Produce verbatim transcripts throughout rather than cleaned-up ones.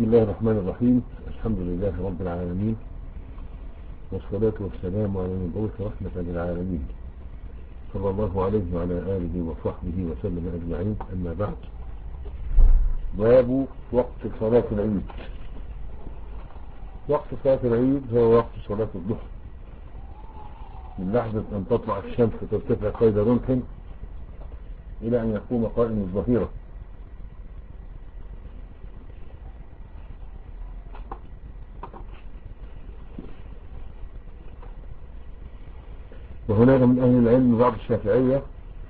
بسم الله الرحمن الرحيم. الحمد لله رب العالمين، والصلاة والسلام على المبعوث رحمة للعالمين صلى الله عليه وعلى آله وصحبه وسلم أجمعين. أما بعد، باب وقت صلاة العيد. وقت صلاة العيد هو وقت صلاة الضحى، من لحظة أن تطلع الشمس ترتفع قيد رمح إلى أن يقوم قائم الظهيرة. وهناك من أهل العلم بعض الشافعية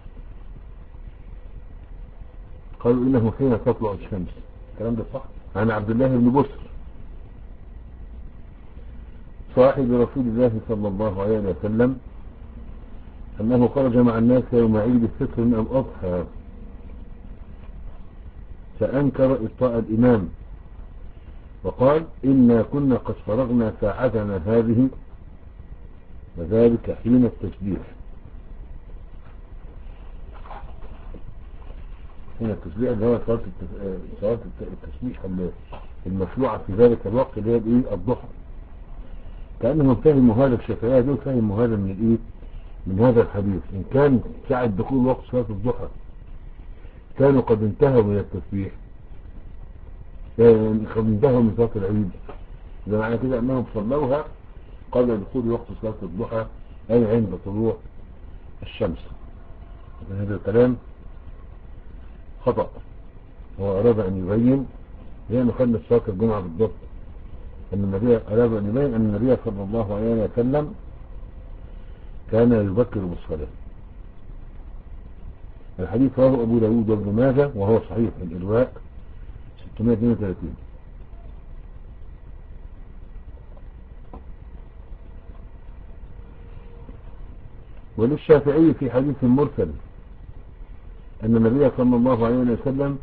قالوا إنه حين تطلع الشمس. الكلام ده صح عن عبد الله بن بسر صاحب رسول الله صلى الله عليه وسلم أنه خرج مع الناس يوم عيد الفطر من الأضحى فأنكر إبطاء الإمام وقال: إنا كنا قد فرغنا ساعتنا هذه، وذلك حين التسبيح. حين التسبيح اللي هو صلاة التسبيح المشروعة في ذلك الوقت اللي هي الايه الضحى. كأنهم فهموا هذا، الشافعية دول فهموا هذا من الايه من هذا الحديث. إن كان ساعة دخول وقت صلاة الضحى كانوا قد انتهوا من التسبيح، قد انتهوا من صلاة العيد، إذا معنى كده أنهم صلوها قبل دخول وقت صلاة الضحى، أي عند طلوع الشمس. هذا الكلام خطأ. هو أراد أن يبين، لأنه خلنا صلاة الجمعة بالضبط، أن النبي أراد أن يبين أن النبي صلى الله عليه وسلم كان يبكر بالصلاة. الحديث رواه أبو داود وابن ماجه وهو صحيح في الإرواء ستمائة واثنين وثلاثين. وللشافعي في حديث مرسل أن النبي صلى الله عليه وسلم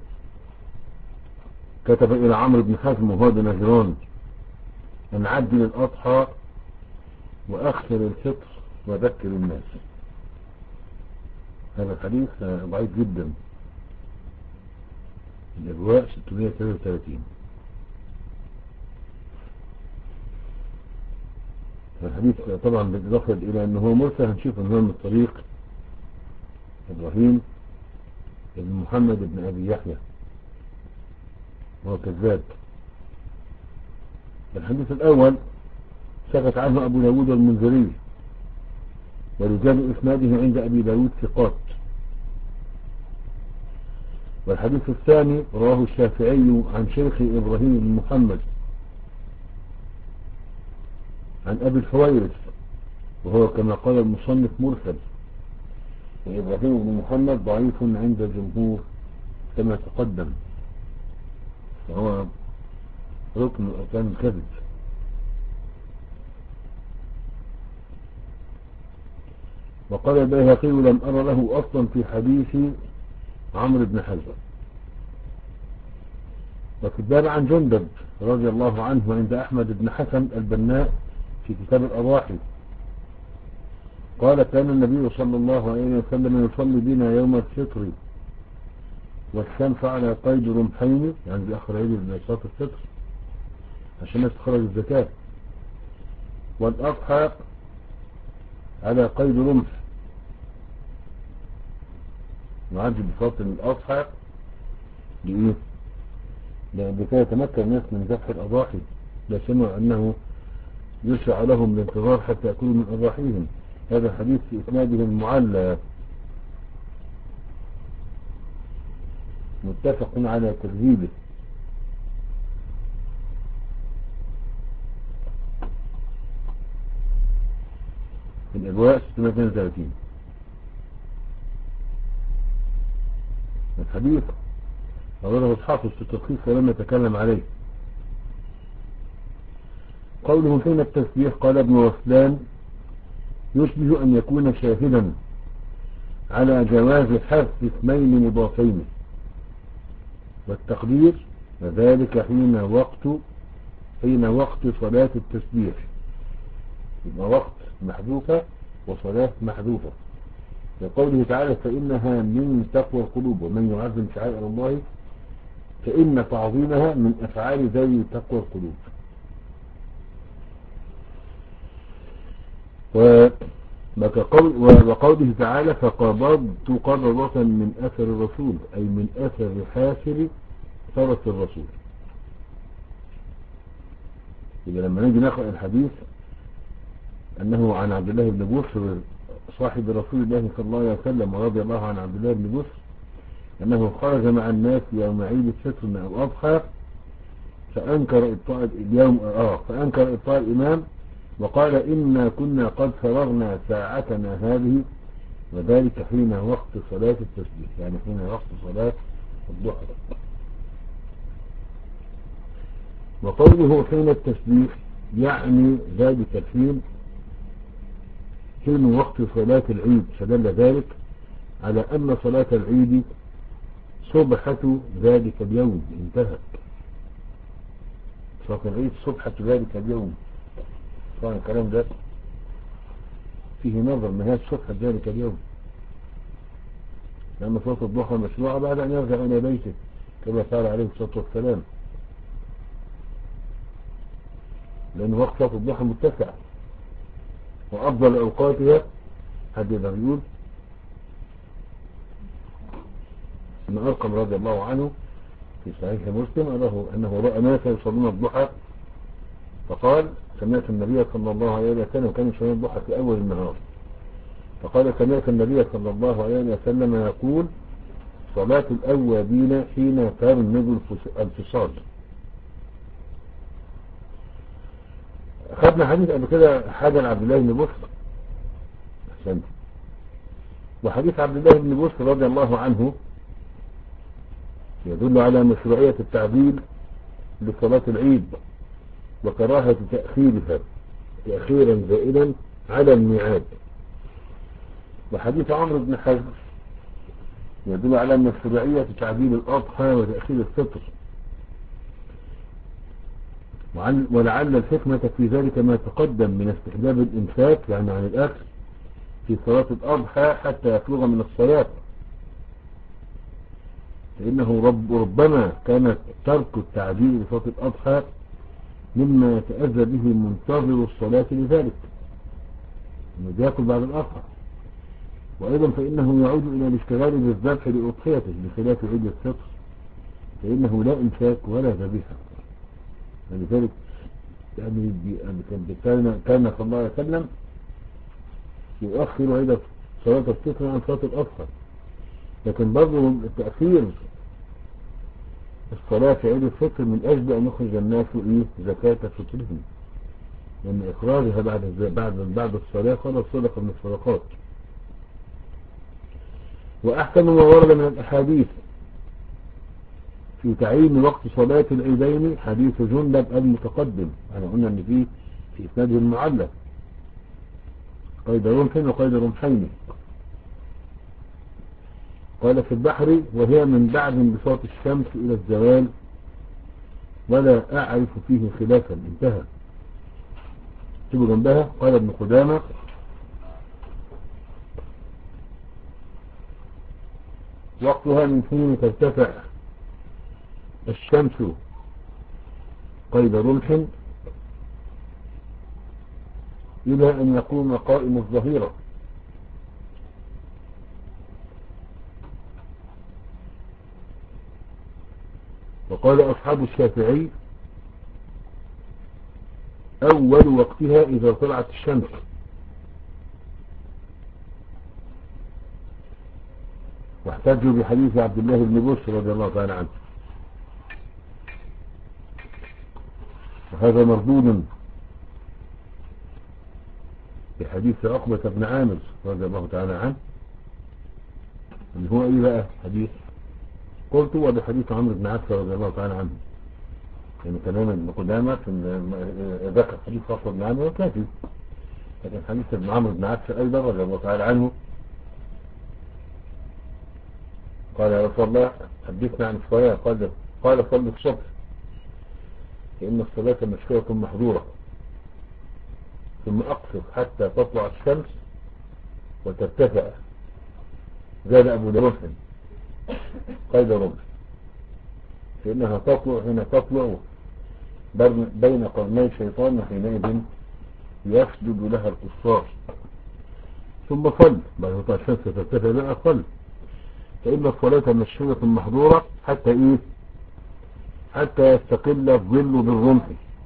كتب إلى عمرو بن حزم وهو بنجران أن عجل الأضحى وأخر الفطر وذكر الناس. هذا الحديث ضعيف جدا، الإرواء ستمائة وثلاثة وثلاثين. الحديث طبعا بالإضافة إلى أنه مرسل هنشوف أنه من طريق إبراهيم بن محمد بن أبي يحيى وهو كذاب. الحديث الأول سكت عنه أبو داود والمنذري، ورجال إسناده عند أبي داود ثقات. والحديث الثاني رواه الشافعي عن شيخ إبراهيم بن محمد عن أبي الحويرث وهو كما قال المصنف مرسل، وإبراهيم بن محمد ضعيف عند الجمهور كما تقدم، وهو ركن من أركان الكذب. وقال البيهقي: لم أرى له أصلا في حديث عمرو بن حزم. وكذاب عن جندب رضي الله عنه عند أحمد بن حسن البناء في كتاب الأضاحي قال: كان النبي صلى الله عليه وسلم يصلي بنا يوم الفطر والشمس على قيد رمحين، يعني بأخر عيد من صلاة الفطر عشان الناس تخرج الزكاة، والأضحى على قيد رمح، نعجل بصلاة الأضحى لإيه؟ لكي يتمكن الناس من ذبح الأضاحي، لا سمع أنه يشرع لهم الانتظار حتى يأكلوا من أضاحيهم. هذا الحديث في إسناده المعلى متفق على تكذيبه. في الإرواء ستمائة واثنين وثلاثين. الحديث أوله الحافظ في التلخيص ولم يتكلم عليه. قوله حين التسبيح قال ابن رسلان: يشبه أن يكون شاهدا على جواز حذف اسمين مضافين، والتقدير وذلك حين وقت حين وقت صلاة التسبيح، يبقى وقت محذوفة وصلاة محذوفة. لقوله تعالى: فإنها من تقوى القلوب ومن يعظم شعائر الله فإن تعظيمها من أفعال ذوي تقوى القلوب. وقوله تعالى فقبضت قبضة من أثر الرسول، أي من أثر حافر فرس الرسول. إذا لما نيجي نقرأ الحديث أنه عن عبد الله بن بسر صاحب رسول الله صلى الله عليه وسلم ورضي الله عن عبد الله بن بسر أنه خرج مع الناس يوم عيد الفطر من الأضحى فأنكر إبطاء اليوم آه فأنكر إبطاء الإمام وقال إنا كنا قد فرغنا ساعتنا هذه، وذلك حين وقت صلاة التسبيح، يعني حين وقت صلاة الضحى. وقوله حين التسبيح يعني ذلك الحين حين وقت صلاة العيد، فدل ذلك على أن صلاة العيد صبحة ذلك اليوم انتهت. صلاة العيد صبحة ذلك اليوم. طبعا الكلام ده فيه نظر نهاية صبحة ذلك اليوم، لأن صلاة الضحى مشروعة بعد أن يرجع إلى بيته كما قال عليه الصلاة والسلام، لأن وقت صلاة الضحى متسع وأفضل أوقاتها. حد يقدر يقول أن أرقم رضي الله عنه في صحيح مسلم أنه رأى ناس يصلون الضحى فقال سمعت النبي صلى الله عليه وسلم، كان يصلون الضحى في أول النهار، فقال سمعت النبي صلى الله عليه وسلم يقول صلاة الأوابين حين ترمض الفصال. أخذنا حديث قبل كده حاجة لعبد الله بن بسر أحسنت، وحديث عبد الله بن بسر رضي الله عنه يدل على مشروعية التعديل لصلاة العيد وكراهة تأخيرها تأخيرا زائدا على الميعاد. وحديث عمرو بن حزم يدل على مشروعية تعديل الأضحى وتأخير الفطر، ولعل الحكمة في ذلك ما تقدم من استحباب الإمساك يعني عن الأكل في صلاة الأضحى حتى يفرغ من الصلاة، فإنه رب ربما كان ترك التعديل لصلاة الأضحى مما يتأذى به منتظر الصلاة لذلك انه بياكل بعد الأضحى، وأيضا فإنه يعود إلى الاشتغال بالذبح لأضحيته بخلاف عيد الفطر فإنه لا إمساك ولا ذبيحة. لذلك يعني كان كان صلى الله عليه وسلم يؤخر عيد صلاة الفطر عن صلاة الأضحى، لكن برضه التأخير الصلاة في عيد الفطر من أجل أن يخرج الناس إيه زكاة فطرهم، لأن إخراجها بعد بعد بعد الصلاة خلاص صدقة من الصدقات. وأحسن ما ورد من الأحاديث في تعيين وقت صلاة العيدين حديث جندب المتقدم، أنا قلنا أن فيه في إسناده المعلق قيد رمح وقيد رمحين. قال في البحر وهي من بعد انبساط الشمس إلى الزوال ولا أعرف فيه خلافا، انتهى. تبقى جنبها قال ابن قدامة وقتها من حين ترتفع الشمس قيد رمح إلى أن يقوم قائم الظهيرة. وقال أصحاب الشافعي أول وقتها إذا طلعت الشمس، واحتجوا بحديث عبد الله بن بسر رضي الله تعالى عنه، وهذا مردود بحديث عقبة بن عامر رضي الله تعالى عنه اللي هو ايه بقى حديث قلت وبحديث عمرو بن عبس رضي الله تعالى عنه، يعني كلام ابن قدامة ذكر حديث عقبة بن عامر وكافي، لكن حديث ابن عمرو بن عبس ايضا رضي الله تعالى عنه قال يا رسول الله حدثنا عن الصلاة، قال قال صل الصبح فإن الصلاة مشروعة محظورة ثم أقصر حتى تطلع الشمس وترتفع. زاد أبو رمح قيد رمح. فإنها تطلع حين تطلع بين قرني الشيطان، وحينئذ يسجد لها الكفار. ثم صل بعد ما الشمس ترتفع بقى صل، فإن الصلاة مشهورة محظورة حتى إيه؟ حتى يستقل الظل بالرمح،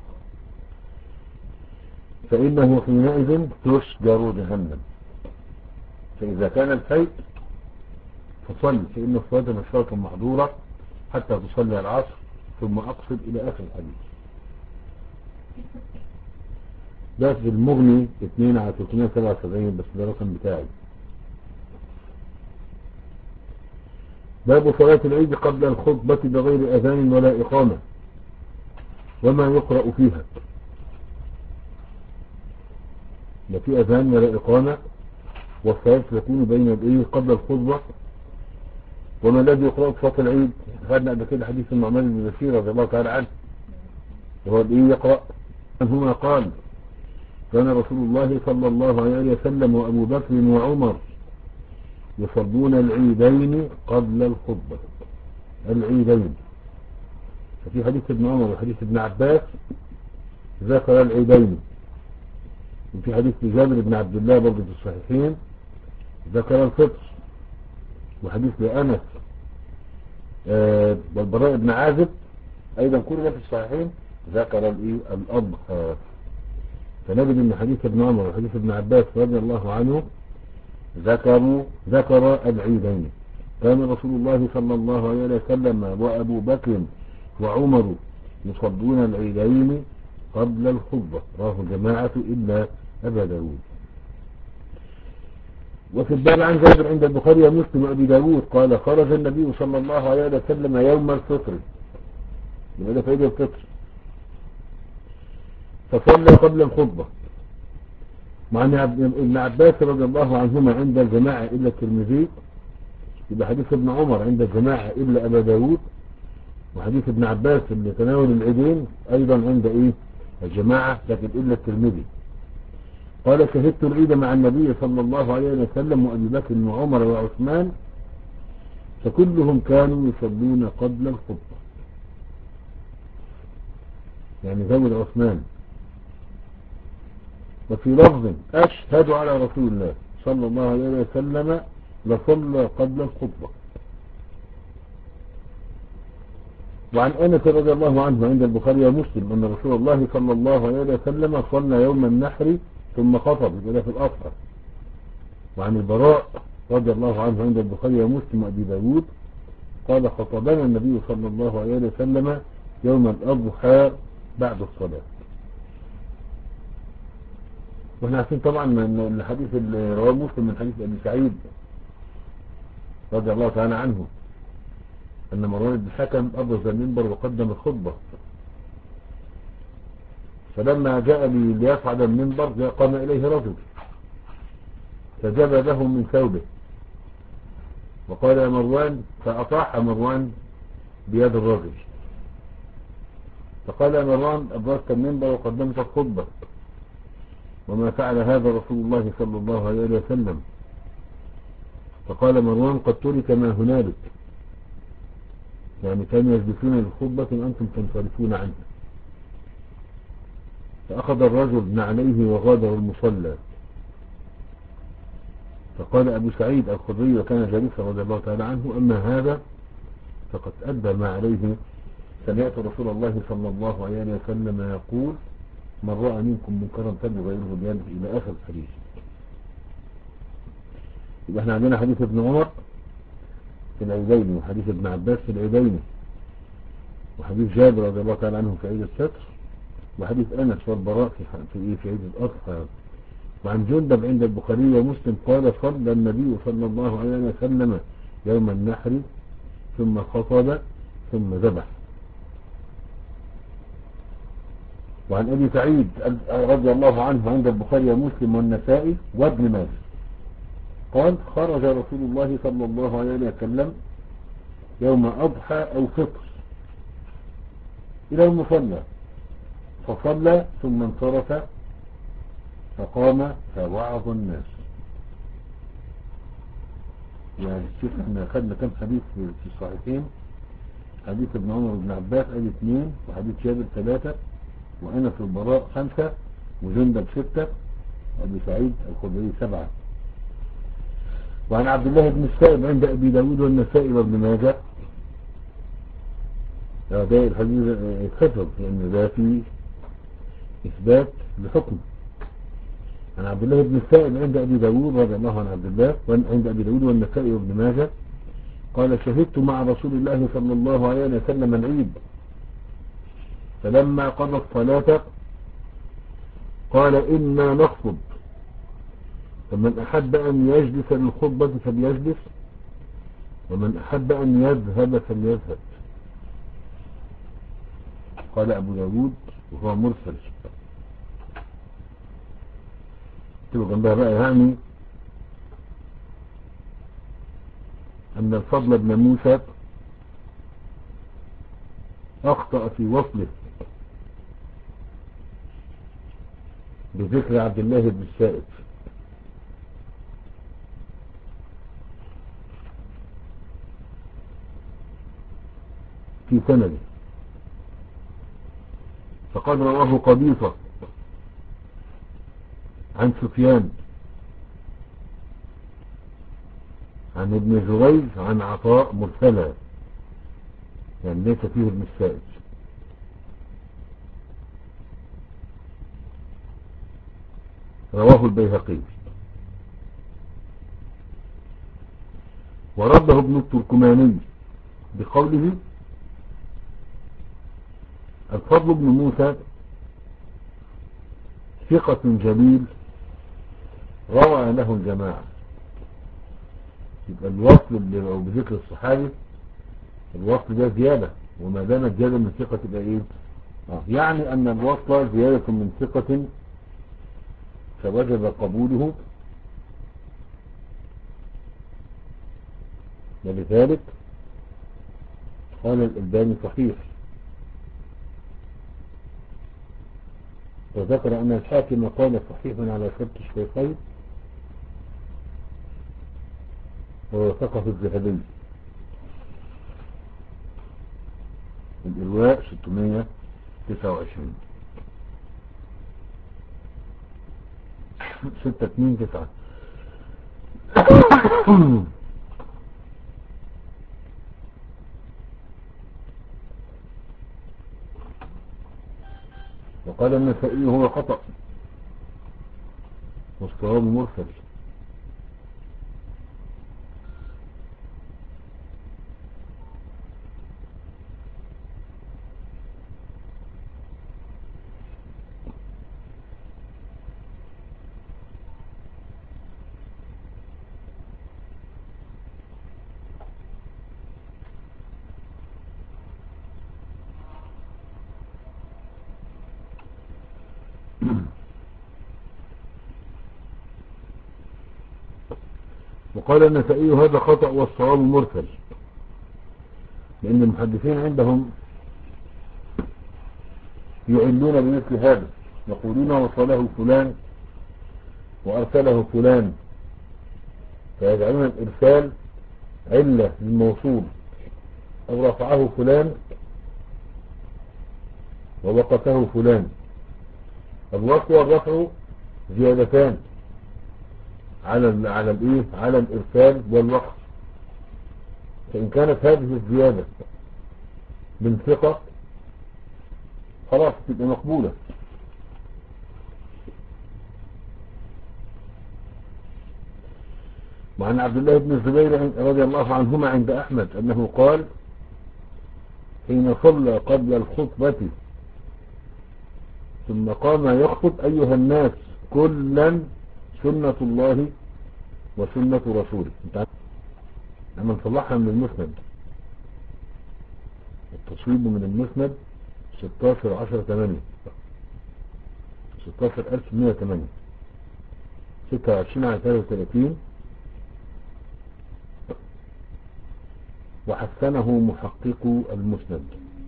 فإنه حينئذ تشجر جهنم. فإذا كان الفيء فصل، فإن الصلاة مشهورة محظورة حتى تصلي العصر، ثم أقصد إلى آخر الحديث. ده في المغني اتنين على ثلاثمائة وسبعة وسبعين، بس ده الرقم بتاعي. باب صلاة العيد قبل الخطبة بغير أذان ولا إقامة، وما يقرأ فيها. لا في أذان ولا إقامة، والصلاة تكون بين الإيه قبل الخطبة. وما الذي يقرأ في صلاة العيد؟ خدنا قبل كده حديث النعمان بن بشير رضي الله تعالى عنه، وهو الإيه يقرأ هنا قال: كان رسول الله صلى الله عليه وسلم وأبو بكر وعمر يصلون العيدين قبل الخطبة. العيدين، ففي حديث ابن عمر وحديث ابن عباس ذكر العيدين، وفي حديث جابر بن عبد الله برضه في الصحيحين ذكر الفطر، وحديث لأنس آه والبراء بن عازب أيضا كل ده في الصحيحين ذكر الأضحى. فنجد ان حديث ابن عمر وحديث ابن عباس رضي الله عنه ذكروا ذكر العيدين. كان رسول الله صلى الله عليه وسلم وأبو بكر وعمر يصلون العيدين قبل الخطبة، رواه الجماعة إلا أبا داود. وفي الباب عن جابر عند البخاري ومسلم وأبي داود قال: خرج النبي صلى الله عليه وسلم يوم الفطر، يبقى ده في عيد الفطر، فصلى قبل الخطبة. مع ابن عباس رضي الله عنهما عند الجماعة إلا الترمذي، يبقى حديث ابن عمر عند الجماعة إلا أبا داود، وحديث ابن عباس اللي تناول العيدين أيضا عند إيه الجماعة لكن إلا الترمذي. قال: شهدت العيد مع النبي صلى الله عليه وسلم وأبي بكر وعمر وعثمان، فكلهم كانوا يصلون قبل الخطبة. يعني زود عثمان. وفي لفظ: أشهد على رسول الله صلى الله عليه وسلم لصلى قبل الخطبة. وعن أنس رضي الله عنه عند البخاري ومسلم أن رسول الله صلى الله عليه وسلم صلى يوم النحر ثم خطب، يبقى في الأضحى. وعن البراء رضي الله عنه عند البخاري ومسلم وأبي داود قال: خطبنا النبي صلى الله عليه وسلم يوم الأضحى بعد الصلاة. واحنا عارفين طبعا ان الحديث اللي رواه مسلم من حديث ابي سعيد رضي الله تعالى عنه ان مروان بن الحكم ابرز المنبر وقدم الخطبة، فلما جاء ليصعد المنبر جاء قام اليه رجل فجبى له من ثوبه وقال: يا مروان، فاطاح مروان بيد الرجل، فقال: يا مروان، ابرزت المنبر وقدمت الخطبة، وما فعل هذا رسول الله صلى الله عليه وسلم. فقال مروان: قد ترك ما هنالك، يعني كانوا يجلسون للخطبة وأنتم تنصرفون عنها. فأخذ الرجل نعليه وغادر المصلى. فقال أبو سعيد الخدري وكان جالسا رضي الله تعالى عنه: أما هذا فقد أدى ما عليه، سمعت رسول الله صلى الله عليه وسلم يقول: من رأى منكم منكرا فليغيره بيده، إلى آخر الحديث. يبقى احنا عندنا حديث ابن عمر في العيدين، وحديث ابن عباس في العيدين، وحديث جابر رضي الله تعالى عنه في عيد الفطر، وحديث أنس والبراء في في ايه في عيد الأضحى. وعن جندب عند البخاري ومسلم قال: صلى النبي صلى الله عليه وسلم يوم النحر ثم خطب ثم ذبح. وعن أبي سعيد رضي الله عنه عند البخاري ومسلم والنسائي وابن ماجه قال: خرج رسول الله صلى الله عليه وسلم يوم أضحى أو فطر إلى المصلى فصلى ثم انصرف فقام فوعظ الناس. يعني شوف احنا خدنا كم حديث في الصحيحين حديث ابن عمر وابن عباس ادي اثنين، وحديث جابر ثلاثة، وانس البراء خمسة، وجندب ستة، وابي سعيد الخدري سبعة. وعن عبد الله بن السائب عند ابي داود والنسائي وابن ماجه. ده الحديث يتحفظ لان ده فيه اثبات لحكم. عن عبد الله بن السائب عند ابي داود رضي الله عن عبد الله عند ابي داود والنسائي وابن ماجه قال شهدت مع رسول الله صلى الله عليه وسلم العيد، فلما قضى الصلاة قال إنا نخطب، فمن أحب أن يجلس للخطبة فليجلس، ومن أحب أن يذهب فليذهب. قال أبو داود وهو مرسل. تبقى جنبها بقى يعني أن الفضل بن موسى أخطأ في وصله بذكر عبد الله بن السائب، في سنده، فقد رواه قبيصة عن سفيان عن ابن جريج عن عطاء مرسلا، يعني ليس فيه ابن السائب. رواه البيهقي. ورده ابن التركماني بقوله الفضل بن موسى ثقة جليل روى له الجماعة. يبقى الوصل او بذكر الصحابي الوصل ده زيادة، وما دامت زيادة من ثقة تبقى ايه؟ آه. يعني ان الوصل زيادة من ثقة فوجب قبوله، ولذلك قال الألباني صحيح، وذكر أن الحاكم قال صحيح على شرط الشيخين، ووثقه الذهبي. الإرواء ستمائة وتسعة وعشرين ستة اثنين تسعة. وقال النسائي هو خطأ والصواب مرسل. وقال النسائي هذا خطأ والصواب مرسل، لأن المحدثين عندهم يعلون بمثل هذا، يقولون وصله فلان وأرسله فلان، فيجعلون الإرسال علة للموصول، أو رفعه فلان ووقفه فلان. الوقف والرفع زيادتان على ال على الايه على الارسال والوقف، فان كانت هذه الزيادة من ثقة خلاص تبقى مقبولة. وعن عبد الله بن الزبير رضي الله عنهما عند احمد انه قال حين صلى قبل الخطبة ثم قام يخطب ايها الناس كلا سنة الله وسنة رسوله. اما نصلحها من المسند، التصويب من المسند ستاشر عشرة ثمانية ستاشر ألف ومئة وثمانية ستة وعشرين على ثلاثة وثلاثين، وحسنه محقق المسند.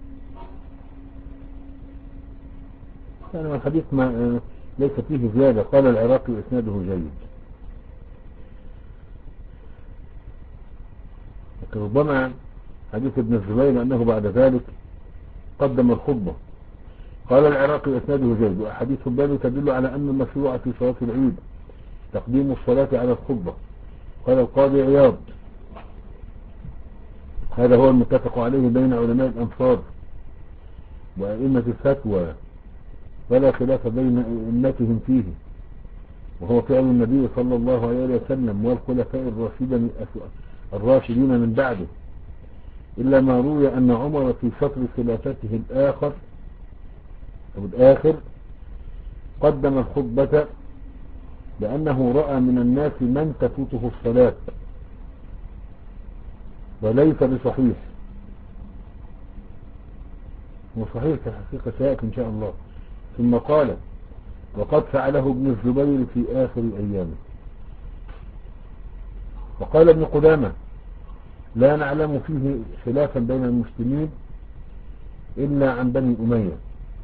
يعني الحديث ما ليس فيه زيادة. قال العراقي اسناده جيد، لكن ربما حديث ابن الزبير أنه بعد ذلك قدم الخطبة. قال العراقي إسناده جيد، وأحاديث الباب تدل على أن المشروع في صلاة العيد تقديم الصلاة على الخطبة. قال القاضي عياض هذا هو المتفق عليه بين علماء الأمصار وأئمة الفتوى، ولا خلاف بين أئمتهم فيه، وهو فعل النبي صلى الله عليه وسلم والخلفاء الراشدين الراشدين من بعده، إلا ما روي أن عمر في فتر خلافته الآخر أو الآخر قدم الخطبة لأنه رأى من الناس من تفوته الصلاة، وليس بصحيح، وصحيح في الحقيقة سيأتي إن شاء الله. ثم قال وقد فعله ابن الزبير في آخر أيامه. وقال ابن قدامة لا نعلم فيه خلافا بين المسلمين إلا عن بني أمية.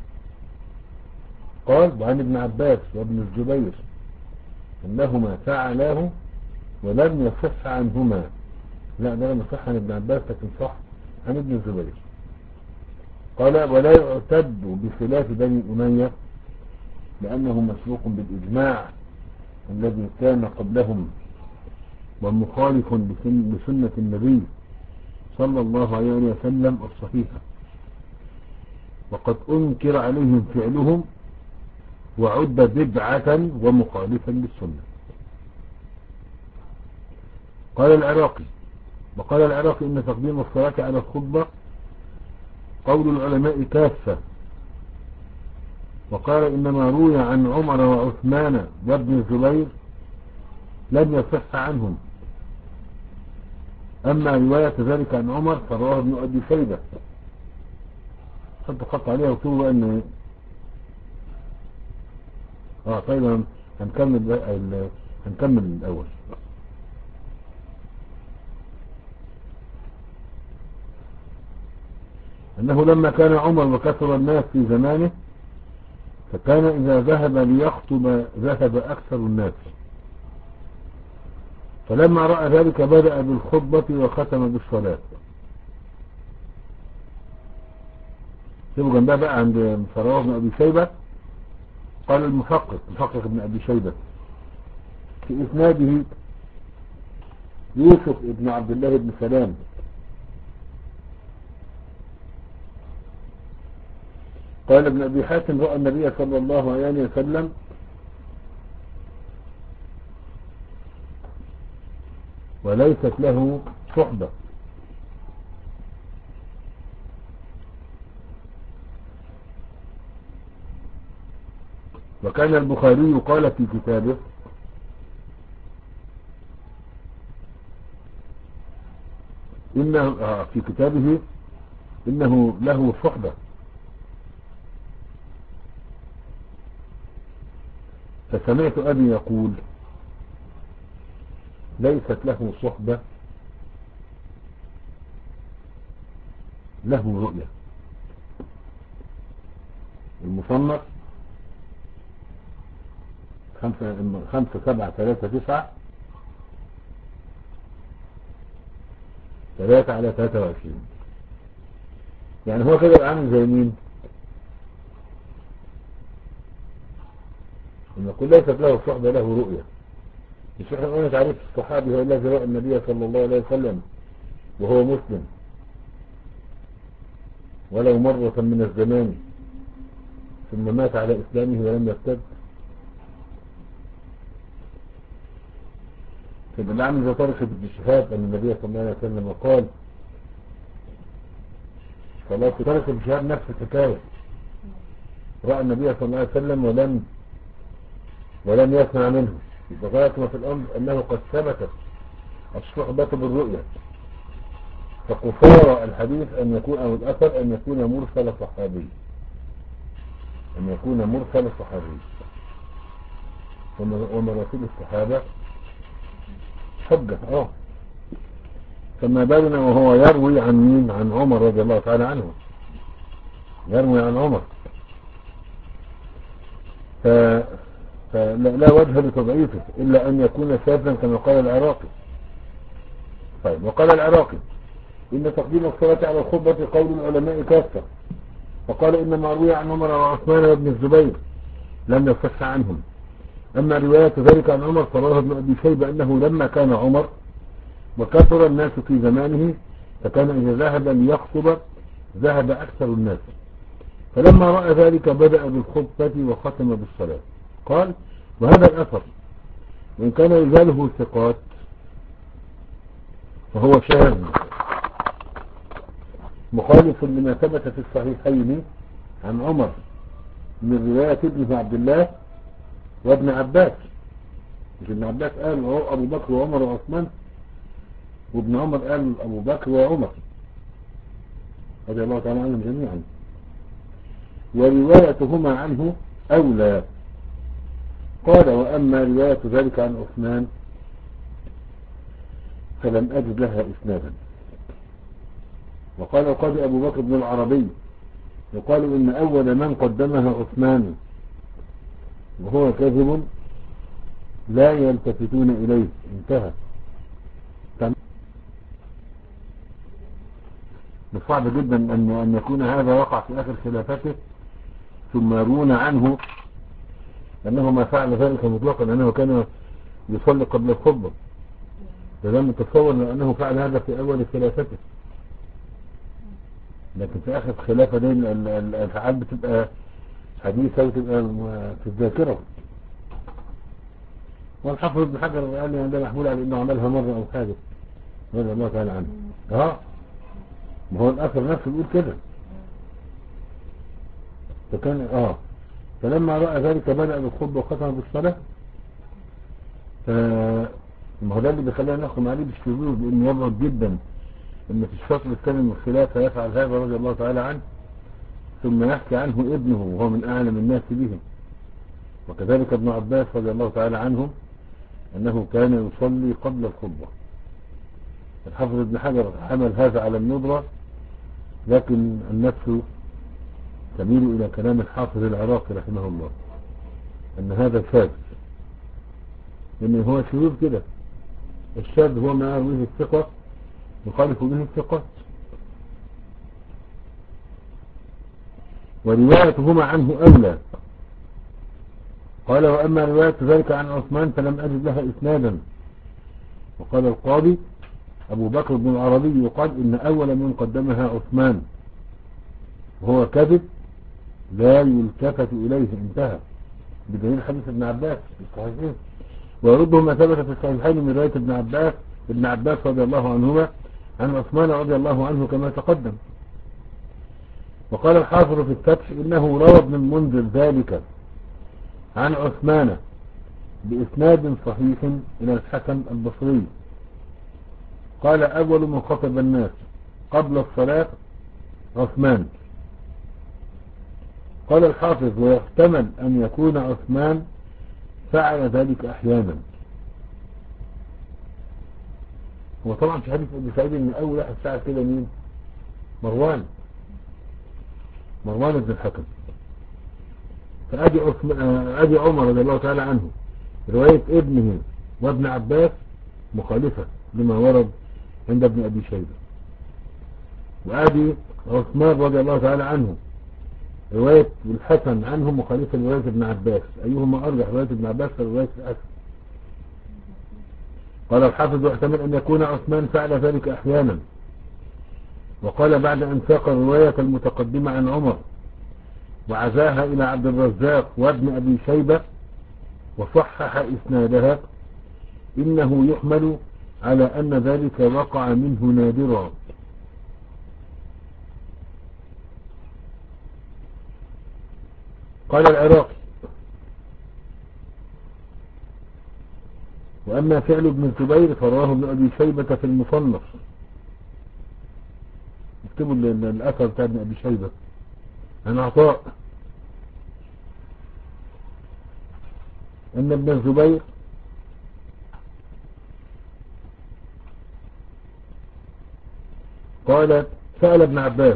قال وعن ابن عباس وابن الزبير أنهما فعلاه ولم يصح عنهما. لا ده لم يصح عن ابن عباس لكن صح عن ابن الزبير. قال ولا يعتد بخلاف بني أمية لأنه مسبوق بالإجماع الذي كان قبلهم ومخالف بسنة النبي صلى الله عليه وسلم الصحيحة، وقد أنكر عليهم فعلهم وعد بدعة ومخالفا للسنة. قال العراقي وقال العراقي إن تقديم الصلاة على الخطبة قول العلماء كافة، وقال إنما روي عن عمر وعثمان وابن الزبير لم يصح عنهم، أما رواية ذلك عن عمر فرواه ابن أبي شيبة. حتى خط عليها وكتبوا أنه اه طيب هنكمل هنكمل الأول. أنه لما كان عمر وكثر الناس في زمانه فكان إذا ذهب ليخطب ذهب أكثر الناس، فلما رأى ذلك بدأ بالخطبة وختم بالصلاة. سيبوا جنبها بقى عند رواه ابن أبي شيبة. قال المحقق محقق ابن أبي شيبة في إسناده يوسف ابن عبد الله بن سلام قال ابن أبي حاتم رأى النبي صلى الله عليه وسلم وليست له صحبة، وكان البخاري قال في كتابه إنه في كتابه إنه له صحبة، فسمعت أبي يقول ليست له صحبة له رؤية. المصنف خمسة, خمسة سبعة ثلاثة تسعة ثلاثة على ثلاثة وعشرين. يعني هو كده عامل زي مين؟ إن يقول ليست له صحبة له رؤية. مش احنا قلنا تعريف الصحابي هو الذي رأى النبي صلى الله عليه وسلم وهو مسلم ولو مرة من الزمان ثم مات على إسلامه ولم يرتد. فإذا اللي عامل زي طارق بن شهاب أن النبي صلى الله عليه وسلم قال صلاة طارق بن شهاب نفس الحكاية، رأى النبي صلى الله عليه وسلم ولم ولم يسمع منه. يبقى غاية ما في الأمر أنه قد ثبتت الصحبة بالرؤية، فقصار الحديث أن يكون أو الأثر أن يكون مرسل صحابي أن يكون مرسل صحابي ومراسيل الصحابة حجة. اه فما بالنا وهو يروي عن مين؟ عن عمر رضي الله تعالى عنه، يروي عن عمر، ف... فلا وجه لتضعيفه إلا أن يكون شاذا كما قال العراقي. طيب وقال العراقي إن تقديم الصلاة على الخطبة قول العلماء كافة، فقال إنما روي عن عمر وعثمان وابن الزبير لم يصح عنهم. أما رواية ذلك عن عمر فرواه ابن أبي شيبة أنه لما كان عمر وكثر الناس في زمانه فكان إذا ذهب ليخطب ذهب أكثر الناس، فلما رأى ذلك بدأ بالخطبة وختم بالصلاة. قال: وهذا الأثر وإن كان رجاله ثقات فهو شاذ مخالف لما ثبت في الصحيحين عن عمر من رواية ابن عبد الله وابن عباس. مش ابن عباس قال أبو بكر وعمر وعثمان، وابن عمر قال أبو بكر وعمر رضي الله تعالى عنهم جميعا، وروايتهما عنه أولى. قال: وأما رواية ذلك عن عثمان فلم أجد لها إسنادا. وقال القاضي أبو بكر بن العربي: يقال إن أول من قدمها عثمان وهو كاذب لا يلتفتون إليه. انتهى. صعب جدا أن أن يكون هذا وقع في آخر خلافته ثم يرون عنه أنه ما فعل ذلك مطلقا، أنه كان يصلي قبل الخطبة، فلم نتصور أنه فعل هذا في أول خلافته، لكن في آخر خلافة دي الأفعال بتبقى حديثة وتبقى في الذاكرة. والحافظ ابن حجر قال لي ده محمول على أنه عملها مرة أو حاجة رضي الله تعالى عنه. اه ما هو الأثر نفسه بيقول كده. فكان اه فلما رأى ذلك بدأ بالخطبة وختم بالصلاة. فما هو ده اللي بيخلينا نحكم عليه بالشذوذ، لأنه يبعد جدا ان في الشطر الثاني من الخلافة يفعل هذا رضي الله تعالى عنه، ثم يحكي عنه ابنه وهو من أعلم الناس به. وكذلك ابن عباس رضي الله تعالى عنهم أنه كان يصلي قبل الخطبة. الحافظ ابن حجر حمل هذا على الندرة، لكن النفس تميل إلى كلام الحافظ العراقي رحمه الله أن هذا شاذ، لأنه هو شذوذ كده. الشاذ هو ما يرويه الثقة يخالف به الثقات. وروايتهما عنه أولى. قال: وأما رواية ذلك عن عثمان فلم أجد لها إسنادا. وقال القاضي أبو بكر بن العربي: يقال إن أول من قدمها عثمان وهو كذب لا يلتفت إليه. انتهى. بدليل حديث ابن عباس في الصحيحين، ويرده ما ثبت في الصحيحين من رواية ابن عباس ابن عباس رضي الله عنهما عن عثمان رضي الله عنه كما تقدم. وقال الحافظ في الفتح: إنه روى ابن المنذر ذلك عن عثمان بإسناد صحيح إلى الحسن البصري. قال: أول من خطب الناس قبل الصلاة عثمان. قال الحافظ: ويحتمل أن يكون عثمان فعل ذلك أحيانا. هو طبعا في حديث ابن سعيد ان اول واحد فعل كده مين؟ مروان مروان بن الحكم. فادي ادي عمر رضي الله تعالى عنه رواية ابنه وابن عباس مخالفة لما ورد عند ابن ابي شيبة. وادي عثمان رضي الله تعالى عنه رواية الحسن عنه مخالفة لرواية ابن عباس. ايهما ارجح، رواية ابن عباس ولا رواية الحسن؟ قال الحافظ: يحتمل أن يكون عثمان فعل ذلك أحيانا. وقال بعد أن ساق الرواية المتقدمة عن عمر وعزاها إلى عبد الرزاق وابن أبي شيبة وصحح إسنادها: إنه يحمل على أن ذلك وقع منه نادرا. قال العراقي: وأما فعل ابن الزبير فرواه ابن أبي شيبة في المصنف. اكتبوا الأثر بتاع ابن أبي شيبة عن عطاء أن ابن الزبير قال: سأل ابن عباس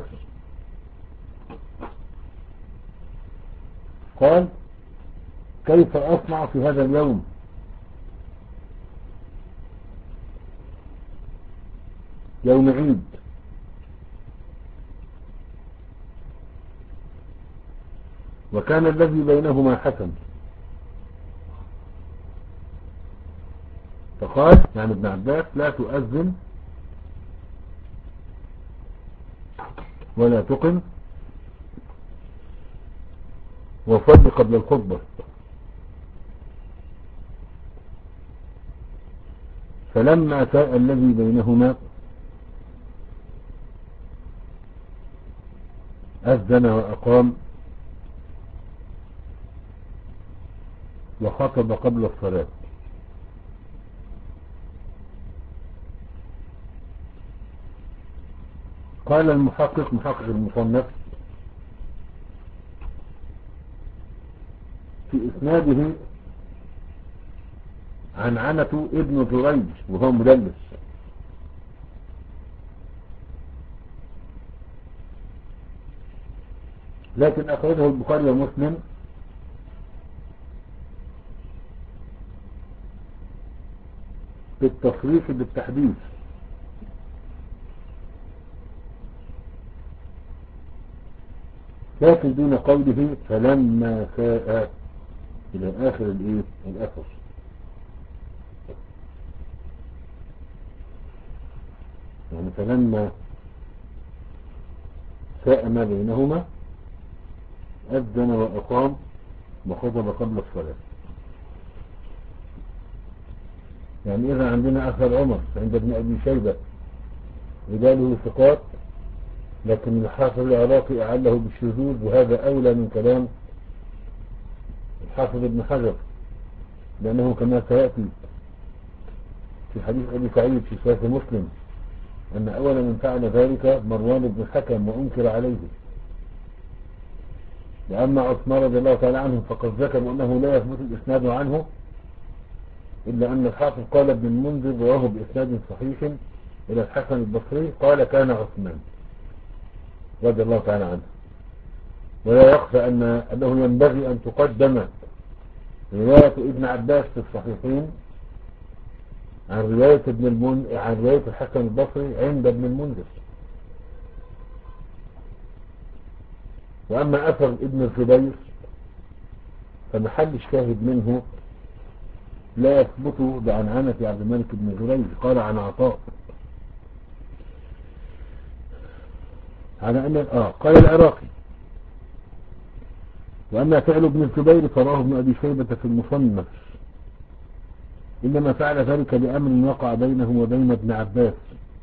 قال: كيف أصنع في هذا اليوم؟ يوم عيد وكان الذي بينهما حسن. فقال يعني ابن عباس لا تؤذن ولا تقم وصل قبل الخطبة. فلما ساء الذي بينهما أذن وأقام وخطب قبل الصلاة. قال المحقق محقق المصنف في إسناده عنعنة ابن جريج وهو مدلس، لكن أخرجه البخاري ومسلم بالتصريح بالتحديث، لكن دون قوله فلما ساء إلى آخر الإيه الأثر. يعني فلما ساء ما بينهما أذن وأقام وخطب قبل الصلاة. يعني إذا عندنا أثر عمر عند ابن أبي شيبة رجاله ثقات، لكن الحافظ العراقي أعله بالشذوذ، وهذا أولى من كلام الحافظ ابن حجر، لأنه كما سيأتي في حديث أبي سعيد في صحيح مسلم أن أول من فعل ذلك مروان بن الحكم وأنكر عليه. وأما عثمان رضي الله تعالى عنه فقد ذكر أنه لا يثبت الإسناد عنه، إلا أن الحافظ قال ابن المنذر رواه بإسناد صحيح إلى الحسن البصري قال كان عثمان رضي الله تعالى عنه. ولا يخفى أن أنه ينبغي أن تقدم رواية ابن عباس في الصحيحين عن رواية ابن المن... عن رواية الحسن البصري عند ابن المنذر. وأما أثر ابن الزبير فمحل الشاهد منه لا يثبت بعنعنة عبد الملك بن جريج. قال عن عطاء على أن آه قال العراقي وأما فعل ابن الزبير فراه ابن أبي شيبة في المصنف، إنما فعل ذلك بأمر وقع بينه وبين ابن عباس،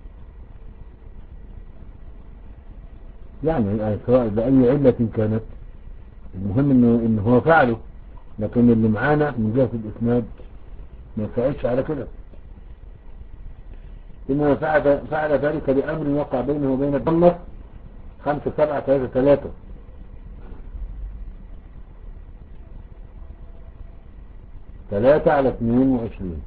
يعني سواء بأي علة كانت، المهم إنه, إنه هو فعله، لكن اللي معانا من جهة الإسناد ما يساعدش على كده. إنما فعل, فعل ذلك بأمر وقع بينه وبين الضمر خمسة سبعة ثلاثة ثلاثة ثلاثة على اثنين وعشرين.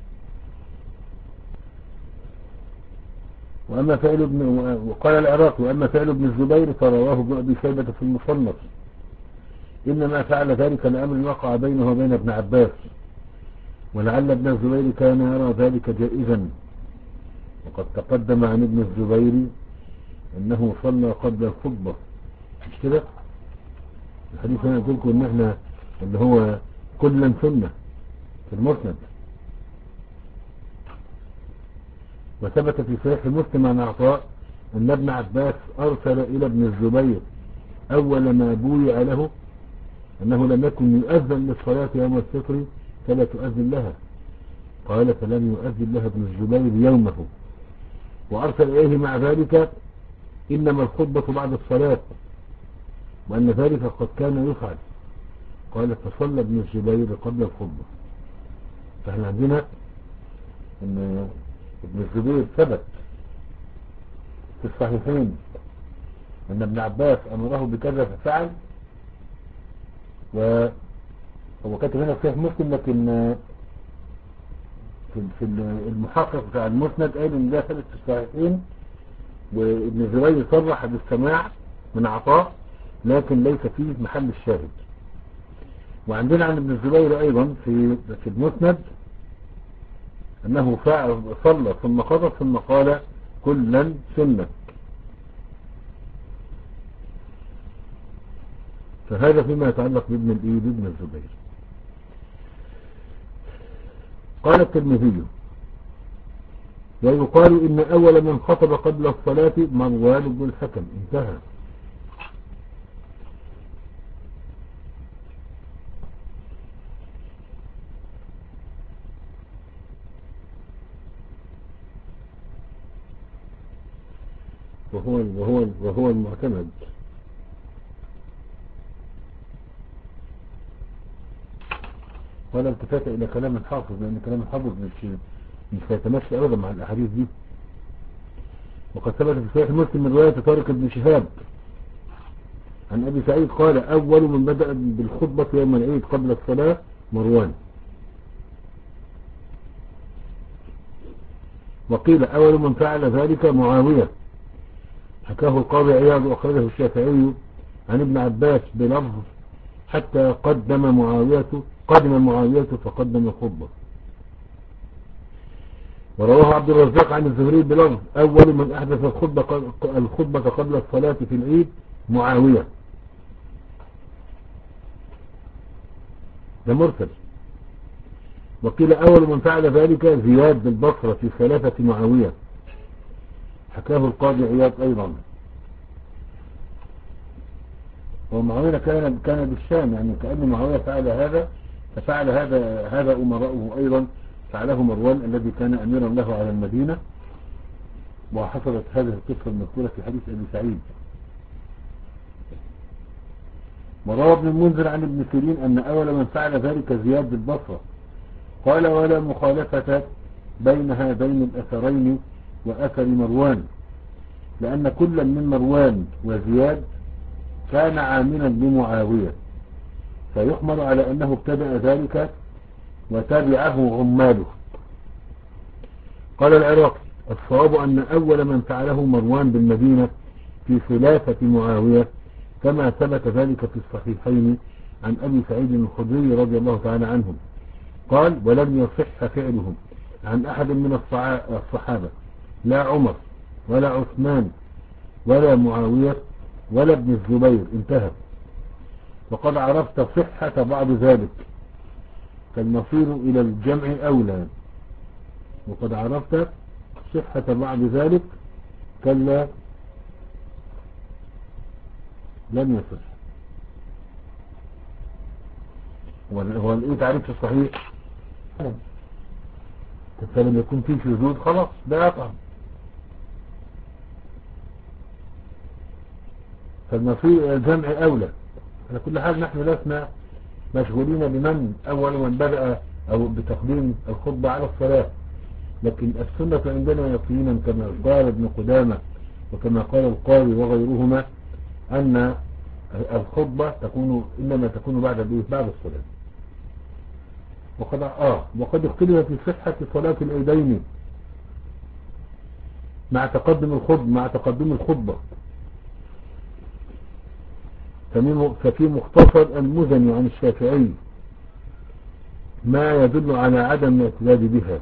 وأما فعل ابن وقال العراقي وأما فعل ابن الزبير فرواه ابن أبي شيبة في المصنف، إنما فعل ذلك لأمر وقع بينه وبين ابن عباس، ولعل ابن الزبير كان يرى ذلك جائزا، وقد تقدم عن ابن الزبير أنه صلى قبل الخطبة. مش كده الحديث هنا قلت لكم إن احنا اللي هو كلا سنة في المسند. وثبت في صحيح مسلم عن عطاء أن ابن عباس أرسل إلى ابن الزبير أول ما بويع له أنه لم يكن يؤذن للصلاة يوم الفطر فلا تؤذن لها، قال فلم يؤذن لها ابن الزبير يومه، وأرسل إليه مع ذلك إنما الخطبة بعد الصلاة، وأن ذلك قد كان يفعل، قال فصلى ابن الزبير قبل الخطبة. فاحنا عندنا أن ابن الزبير ثبت في الصحيحين أن ابن عباس أمره بكذا ففعل، وهو كاتب هنا في مسلم، لكن في المحقق بتاع المسند قال ان ده ثبت في الصحيحين، وابن الزبير صرح بالسماع من عطاء لكن ليس فيه محل الشاهد. وعندنا عن ابن الزبير ايضا في في المسند انه فعل صلى ثم قضى ثم قال كلا سنة. فهذا فيما يتعلق بابن الإيه بابن الزبير. قال الترمذي ويقال إن أول من خطب قبل الصلاة مروان بن الحكم. انتهى. وهو وهو وهو المعتمد. ولا التفات إلى كلام الحافظ، لأن كلام الحافظ مش مش هيتمشى أبدا مع الأحاديث دي. وقد ثبت في صحيح مسلم من رواية طارق بن شهاب عن أبي سعيد قال أول من بدأ بالخطبة يوم العيد قبل الصلاة مروان. وقيل أول من فعل ذلك معاوية، حكاه القاضي عياض وأخرجه الشافعي عن ابن عباس بلفظ حتى قدم معاوية قدم معاوية فقدم الخطبة. ورواه عبد الرزاق عن الزهري بلفظ أول من أحدث الخطبة الخطبة قبل الصلاة في العيد معاوية. ده مرسل. وقيل أول من فعل ذلك زياد بالبصرة في خلافة معاوية، حكاه القاضي عياض أيضا. ومعاوية كان كان بالشام، يعني كأن معاوية فعل هذا ففعل هذا هذا أمراؤه أيضا، فعله مروان الذي كان أميرا له على المدينة. وحصلت هذه القصة المذكورة في حديث أبي سعيد. وروى ابن المنذر عن ابن سيرين أن أول من فعل ذلك زياد بالبصرة. قال ولا مخالفة بين هذين الأثرين وأثر مروان، لأن كل من مروان وزياد كان عاملا لمعاوية، فيحمل على أنه ابتدأ ذلك وتبعه عماله. قال العراقي الصواب أن أول من فعله مروان بالمدينة في خلافة معاوية، كما ثبت ذلك في الصحيحين عن أبي سعيد الخدري رضي الله تعالى عنهم قال ولم يصح فعلهم عن أحد من الصحابة، لا عمر ولا عثمان ولا معاوية ولا ابن الزبير. انتهى. وقد عرفت صحة بعض ذلك فالمصير إلى الجمع أولى. وقد عرفت صحة بعض ذلك كلا لم يصح. هو الايه تعريف الصحيح؟ فلما يكون فيه شذوذ خلاص ده يقع. فالمصير إلى الجمع أولى. على كل حال نحن لسنا مشغولين بمن أول من بدأ أو بتقديم الخطبة على الصلاة، لكن السنة عندنا يقينا كما قال ابن قدامة وكما قال القاضي وغيرهما أن الخطبة تكون إنما تكون بعد بعد الصلاة. وقد آه وقد اختلف في صحة صلاة العيدين مع تقدم الخطبة مع تقدم الخطبة ففي مختصر المزني عن الشافعي ما يدل على عدم الاعتداد بها.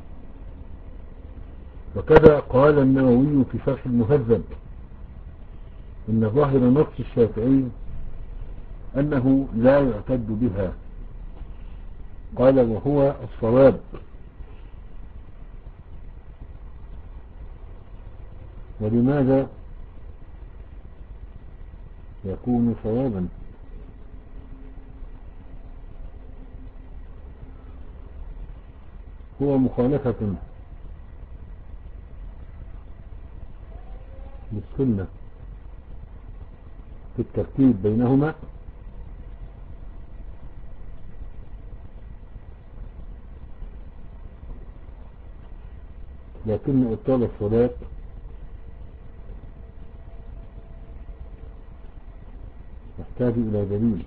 وكذا قال النووي في شرح المهذب إن ظاهر نص الشافعي أنه لا يعتد بها. قال وهو الصواب. ولماذا يكون صوابا؟ هو مخالفة للسنة في الترتيب بينهما، لكن إبطال الصلاة يحتاج إلى دليل.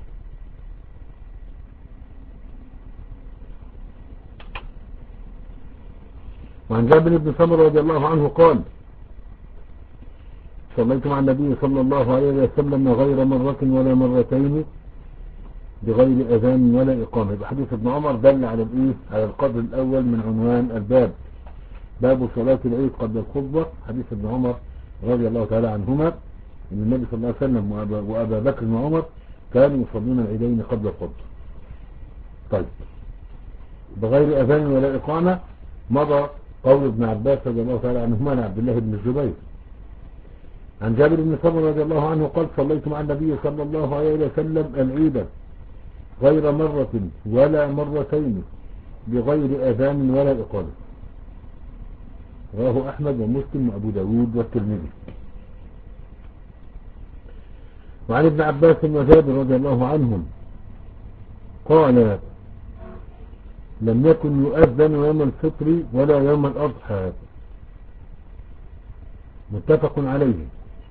وعن جابر بن سمرة رضي الله عنه قال صليت مع النبي صلى الله عليه وسلم غير مرة ولا مرتين بغير أذان ولا إقامة. حديث ابن عمر دل على الإيه على القدر الأول من عنوان الباب، باب صلاة العيد قبل الخطبة. حديث ابن عمر رضي الله تعالى عنهما أن النبي صلى الله عليه وسلم وأبا بكر وعمر كانوا يصلون العيدين قبل الخطبة. طيب بغير أذان ولا إقامة مضى قول ابن عباس رضي الله تعالى عنهما عن عبد الله بن الزبير عن جابر بن سمرة رضي الله عنه قال صليت مع النبي صلى الله عليه وسلم العيد غير مرة ولا مرتين بغير أذان ولا إقامة. رواه أحمد ومسلم وأبو داود والترمذي. وعن ابن عباس وجابر رضي الله عنهم قال لم يكن يؤذن يوم الفطر ولا يوم الأضحى. متفق عليه.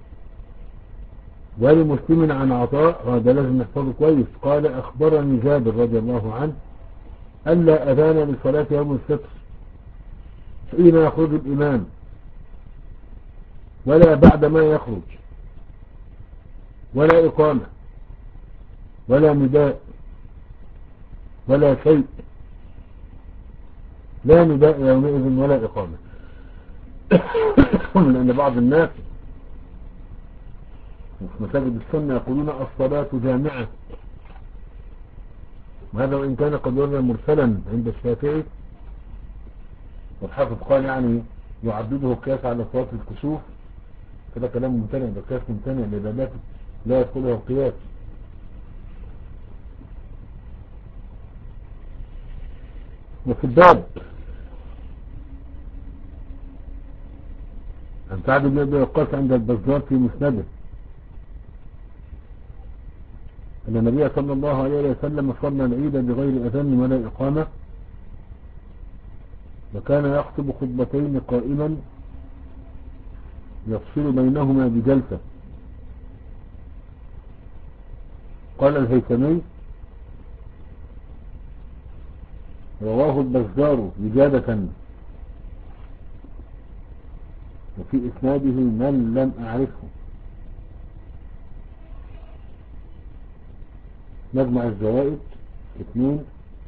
ولمسلم عن عطاء، هذا لازم نحفظه كويس، قال أخبرني جابر رضي الله عنه ألا أذان لصلاة يوم الفطر حين يخرج الإمام ولا بعد ما يخرج ولا إقامة ولا نداء ولا شيء، لا نداء يومئذ ولا إقامة. لأن بعض الناس في مساجد السنة يقولون الصلاة جامعة، وهذا وإن كان قد ورد مرسلا عند الشافعي، والحافظ قال يعني يعدده القياس على صلاة الكسوف، كده كلام ممتنع، ده قياس ممتنع لعبادات لا يدخلها القياس. وفي الباب عن سعد بن ابي وقاص عند البزار في مسنده أن النبي صلى الله عليه وسلم صلى العيد بغير أذان ولا إقامة، وكان يخطب خطبتين قائما يفصل بينهما بجلسة. قال الهيثمي رواه البزار وجادة وفي إسناده من لم أعرفه. مجمع الزوائد اثنين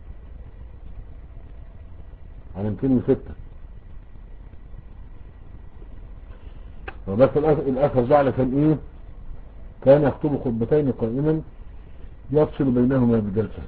على مئتين وستة. وبس الأثر ده علشان إيه؟ كان يخطب خطبتين قائما يفصل بينهما بجلسة.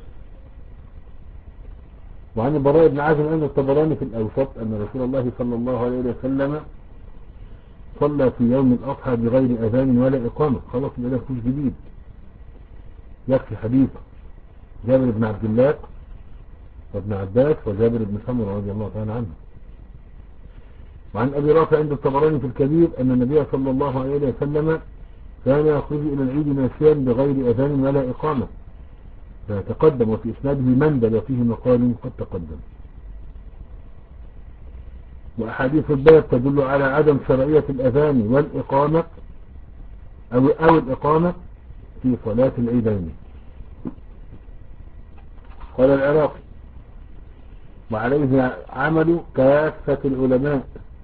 وعن البراء بن عازب عند الطبراني في الأوسط أن رسول الله صلى الله عليه وسلم صلى في يوم الأضحى بغير أذان ولا إقامة. خلاص يبقى ده مفيش جديد، يكفي حديث جابر بن عبد الله وابن عباس وجابر بن سمرة رضي الله تعالى عنه. وعن أبي رافع عند الطبراني في الكبير أن النبي صلى الله عليه وسلم كان يخرج إلى العيد ناسيا بغير أذان ولا إقامة، فتقدم وفي إسناده مندل وفيه مقال قد تقدم. وأحاديث الباب تدل على عدم شرعية الأذان والإقامة أو, أو الإقامة في صلاة العيدين. قال العراقي وعليه عمل كافة العلماء،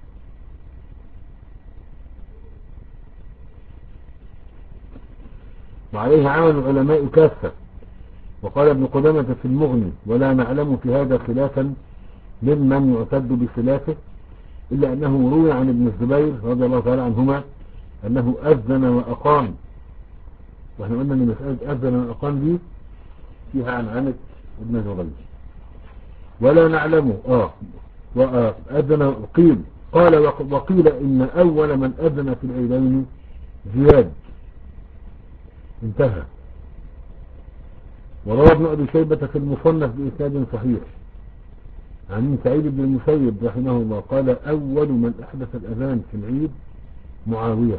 وعليه عمل العلماء كافة. وقال ابن قدامة في المغني ولا نعلم في هذا خلافا ممن يعتد بخلافه، إلا أنه روي عن ابن الزبير رضي الله تعالى عنهما أنه أذن وأقام. وإحنا قلنا أن مسألة أذن وأقام دي فيها عن عنة ابن زبير. ولا نعلمه آه وأذن وقيل قال وقيل إن أول من أذن في العيدين زياد. انتهى. وروى ابن أبي شيبة في المصنف بإسناد صحيح عن سعيد بن المسيب رحمه الله قال أول من أحدث الأذان في العيد معاوية.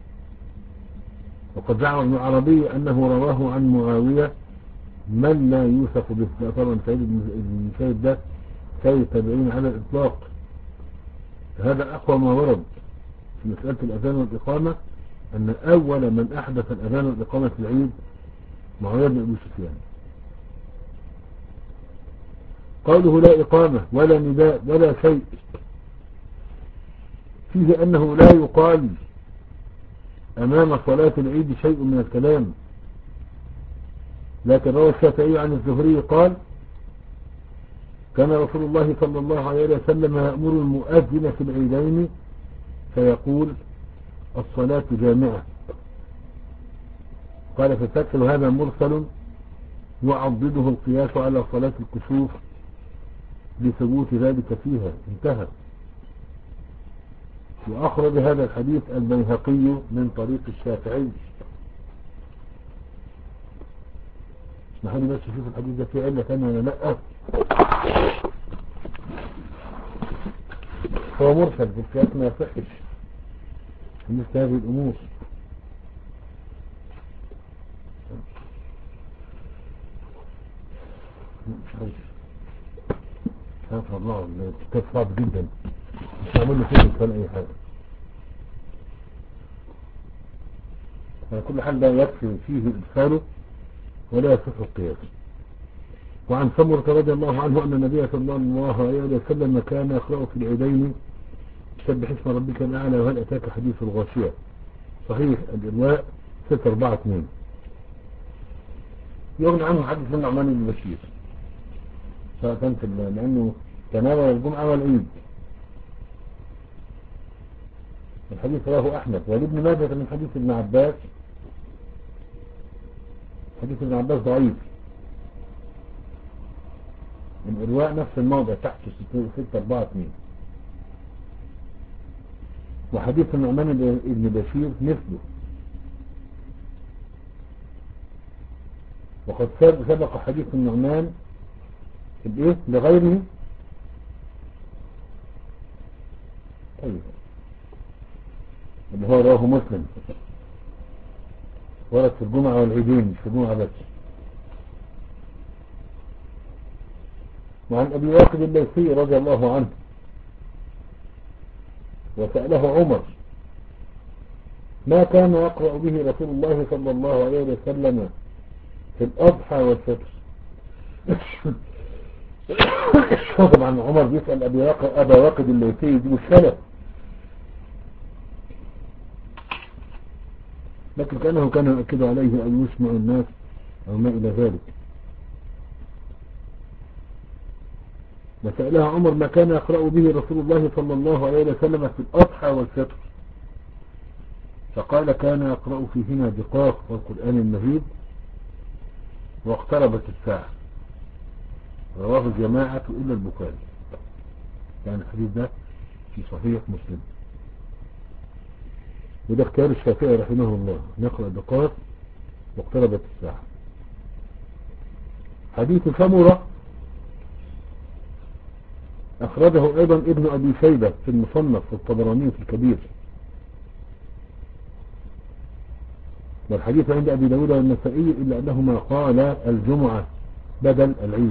وقد زعم ابن عربي أنه رواه عن معاوية من لا يوثق به. طبعا سعيد بن المسيب ده سيد تابعين على الإطلاق. هذا أقوى ما ورد في مسألة الأذان والإقامة، أن أول من أحدث الأذان والإقامة في العيد معاوية بن أبي سفيان. قوله لا إقامة ولا نداء ولا شيء فيه أنه لا يقال أمام صلاة العيد شيء من الكلام. لكن روى الشافعي عن الزهري قال كان رسول الله صلى الله عليه وسلم يأمر المؤذن في العيدين فيقول الصلاة جامعة، قال في الفتح وهذا مرسل يعضده القياس على صلاة الكسوف لثبوت ذلك فيها، انتهى. وأخرج هذا الحديث البيهقي من طريق الشافعي. اسمحوا لي بس اشوف الحديث ده فيه علة ثانية ولا لا. هو مرسل في القياس ما يصحش في مثل هذه الأمور. مش عارف مش عارف والله، الكتاب صعب جدا، مش هعمل له فيه مثال أي حاجة. على كل حال لا يكفي فيه إدخاله ولا يصح القياس. وعن سمرة رضي الله عنه أن النبي صلى الله عليه وسلم كان يقرأ في العيدين سبح اسم ربك الأعلى وهل أتاك حديث الغاشية. صحيح الإرواء ستة أربعة اثنين. يغني عنه حديث النعمان بن بشير سواء في لأنه تناول الجمعة والعيد. الحديث رواه أحمد ولابن ماجه من حديث ابن عباس. حديث ابن عباس ضعيف. الإرواء نفس الموضع تحت ستة أربعة اثنين. وحديث النعمان بن بشير مثله. وقد سبق حديث النعمان الايه لغيره. طيب اللي هو رواه مسلم ورد في الجمعة والعيدين مش في الجمعة بس. وعن أبي واقد الليثي رضي الله عنه وسأله عمر ما كان يقرأ به رسول الله صلى الله عليه وسلم في الأضحى والفطر. طبعا عمر بيسأل أبي واقد أبا واقد الليثي دي مشكلة، لكن كأنه كان يؤكد عليه أن يسمع الناس أو ما إلى ذلك. وسألها عمر ما كان يقرأ به رسول الله صلى الله عليه وسلم في الأضحى والفطر، فقال كان يقرأ فيهما بقاف والقرآن المجيد واقتربت الساعة. رواه الجماعة إلا البخاري. يعني الحديث ده في صحيح مسلم، وده اختيار الشافعي رحمه الله، نقرأ بقاف واقتربت الساعة. حديث سمرة أخرجه أيضا ابن أبي شيبة في المصنف والطبراني في الكبير. والحديث عند أبي داود والنسائي إلا أنهما قال الجمعة بدل العيد.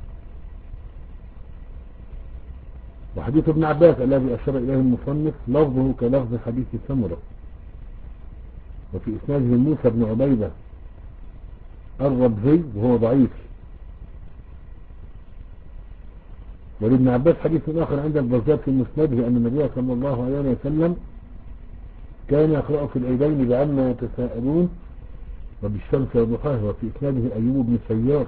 وحديث ابن عباس الذي أشار إليه المصنف لفظه كلفظ حديث سمرة، وفي إسناده موسى بن عبيدة الربزي وهو ضعيف. ولابن عباس حديث آخر عند البزار في مسنده أن النبي صلى الله عليه وسلم كان يقرأ في العيدين بعما يتساءلون وبالشمس وضحاها. وفي إسناده أيوب بن سيار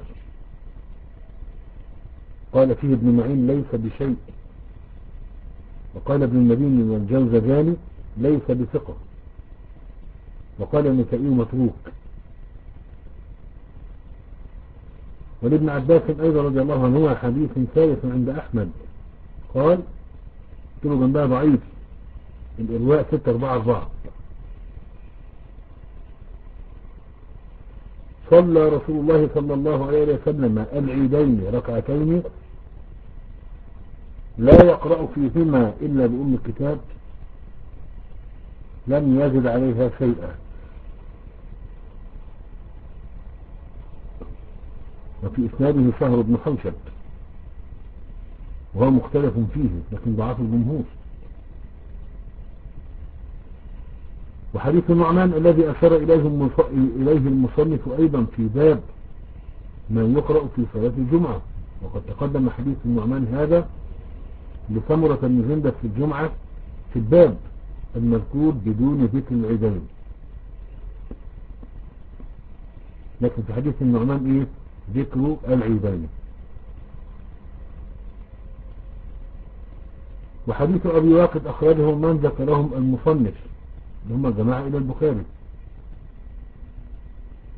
قال فيه ابن معين ليس بشيء، وقال ابن المديني والجوزجاني ليس بثقة، وقال النسائي متروك. ولابن عباس أيضا رضي الله عنه هو حديث ثالث عند أحمد قال كتبه جنبها ضعيف. الإرواء ستة أربعة أربعة. صلى رسول الله صلى الله عليه وسلم العيدين ركعتين لا يقرأ فيهما إلا بأم الكتاب لم يزد عليها شيئا. وفي إسناده شهر بن حوشب وهو مختلف فيه لكن ضعف الجمهور. وحديث النعمان الذي أشار إليه المصنف أيضا في باب ما يقرأ في صلاة الجمعة، وقد تقدم حديث النعمان هذا لثمرة بن جندب في الجمعة في الباب المذكور بدون ذكر العيدين. لكن في حديث النعمان إيه ذكر العيدين. وحديث أبي واقد أخرجه من ذكرهم المصنف هم جماعة إلى البخاري.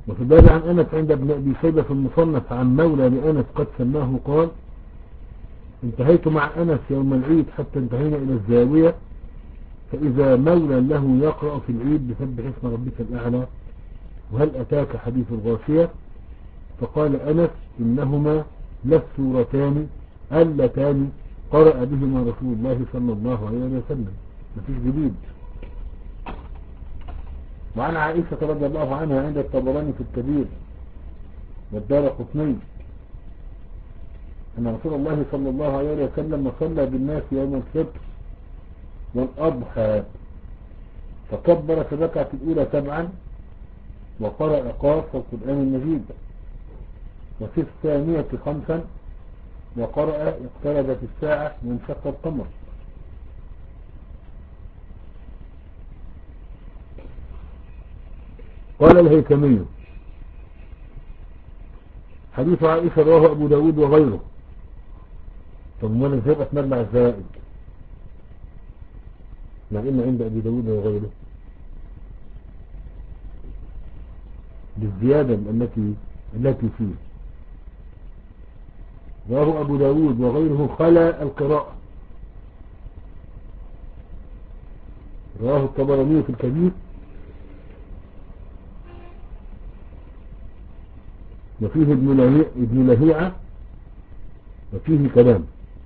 وفي الباب عن أنس عند ابن أبي شيبة في المصنف عن مولى لأنس قد سماه قال: انتهيت مع أنس يوم العيد حتى انتهينا إلى الزاوية، فإذا مولى له يقرأ في العيد بسبح اسم ربك الأعلى وهل أتاك حديث الغاشية، فقال أنس: إنهما للسورتان اللتان قرأ بهما رسول الله صلى الله عليه وسلم، مفيش جديد. وعن عائشة رضي الله عنها عند الطبراني في الكبير والدارقطني أن رسول الله صلى الله عليه وسلم صلى بالناس يوم الفطر والأضحى فكبر في الركعة الأولى سبعا وقرأ قاف والقرآن المجيد، وفي الثانية خمسا وقرأ اقتربت الساعة وانشق القمر. قال الهيثمي: حديث عائشة رواه أبو داود وغيره. طب ما ازاي بقى مجمع الزوائد مع إن عند أبي داود وغيره بالزيادة التي التي فيه؟ رواه أبو داود وغيره خلا القراءة. رواه الطبراني في الكبير وفيه ابن لهيعة ابن لهيعة وفيه كلام.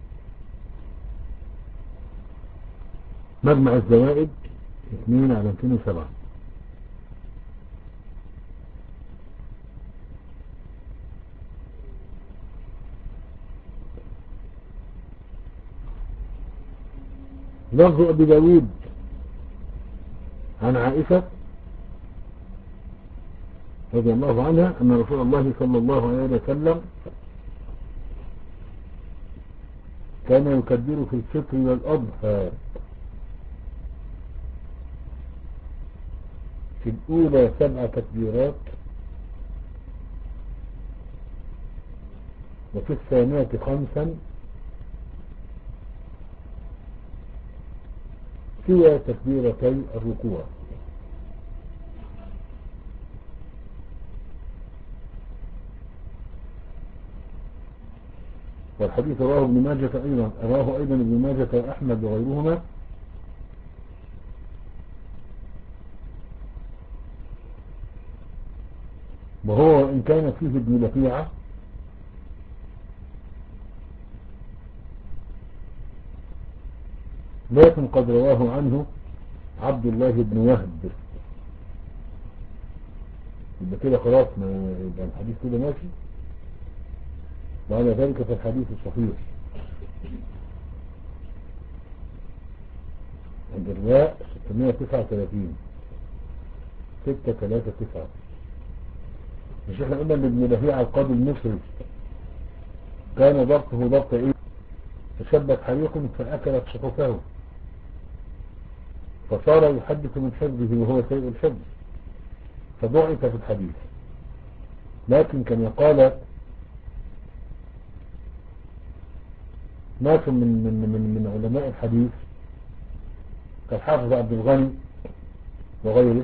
مجمع الزوائد اثنين على مئتين وسبعة. لفظ أبي داود عن عائشة رضي الله عنها أن رسول الله صلى الله عليه وسلم كان يكبر في الفطر والأضحى في الأولى سبع تكبيرات وفي الثانية خمسا سوى تكبيرتي الركوع. والحديث رواه ابن ماجه أيضا رواه أيضا ابن ماجه وأحمد وغيرهما وهو إن كان فيه ابن لهيعة لكن قد رواه عنه عبد الله بن وهب. يبقى كده خلاص ما يبقى الحديث كده ماشي، وعلى ذلك فالحديث الصحيح عند الرواء ستمائة وتسعة وثلاثين ستة ثلاثة تسعة. مش احنا قلنا ان ابن لهيعة القاضي المصري كان ضبطه ضبط ايه؟ تشبت حريق فأكلت صحفه فصار يحدث من حفظه وهو سيء الحفظ فضعف في الحديث. لكن كان يقال ناس من من من من علماء الحديث كالحافظ عبد الغني وغيره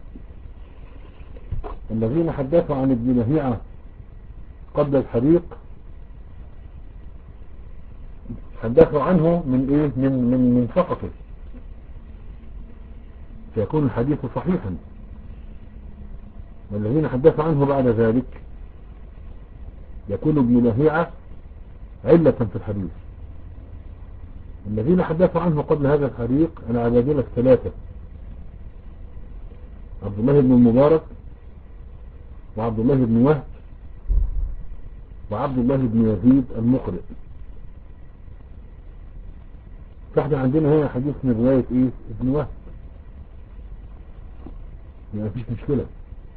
الذين حدثوا عن ابن لهيعة قبل الحريق حدثوا عنه من ايه من من من سقطه فيكون الحديث صحيحا، والذين حدثوا عنه بعد ذلك يكون ابن لهيعة علة في الحديث. الذين حدثوا عنه قبل هذا الحريق العبادلة الثلاثة عبد الله بن المبارك وعبد الله بن وهب وعبد الله بن يزيد المقرئ. فاحنا عندنا هنا حديث من رواية ايه ابن وهب، يعني مفيش مشكلة.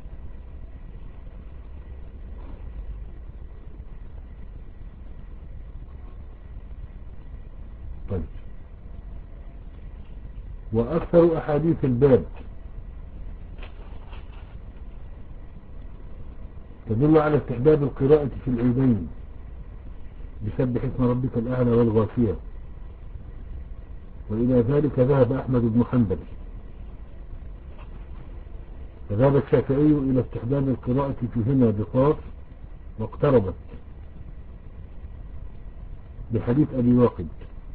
طيب، وأكثر أحاديث الباب تدل على استحباب القراءة في العيدين بسبح اسم ربك الأعلى والغاشية، وإلى ذلك ذهب أحمد بن حنبل. فذهب الشافعي إلى استحباب القراءة فيهما بقاف واقتربت بحديث أبي واقد،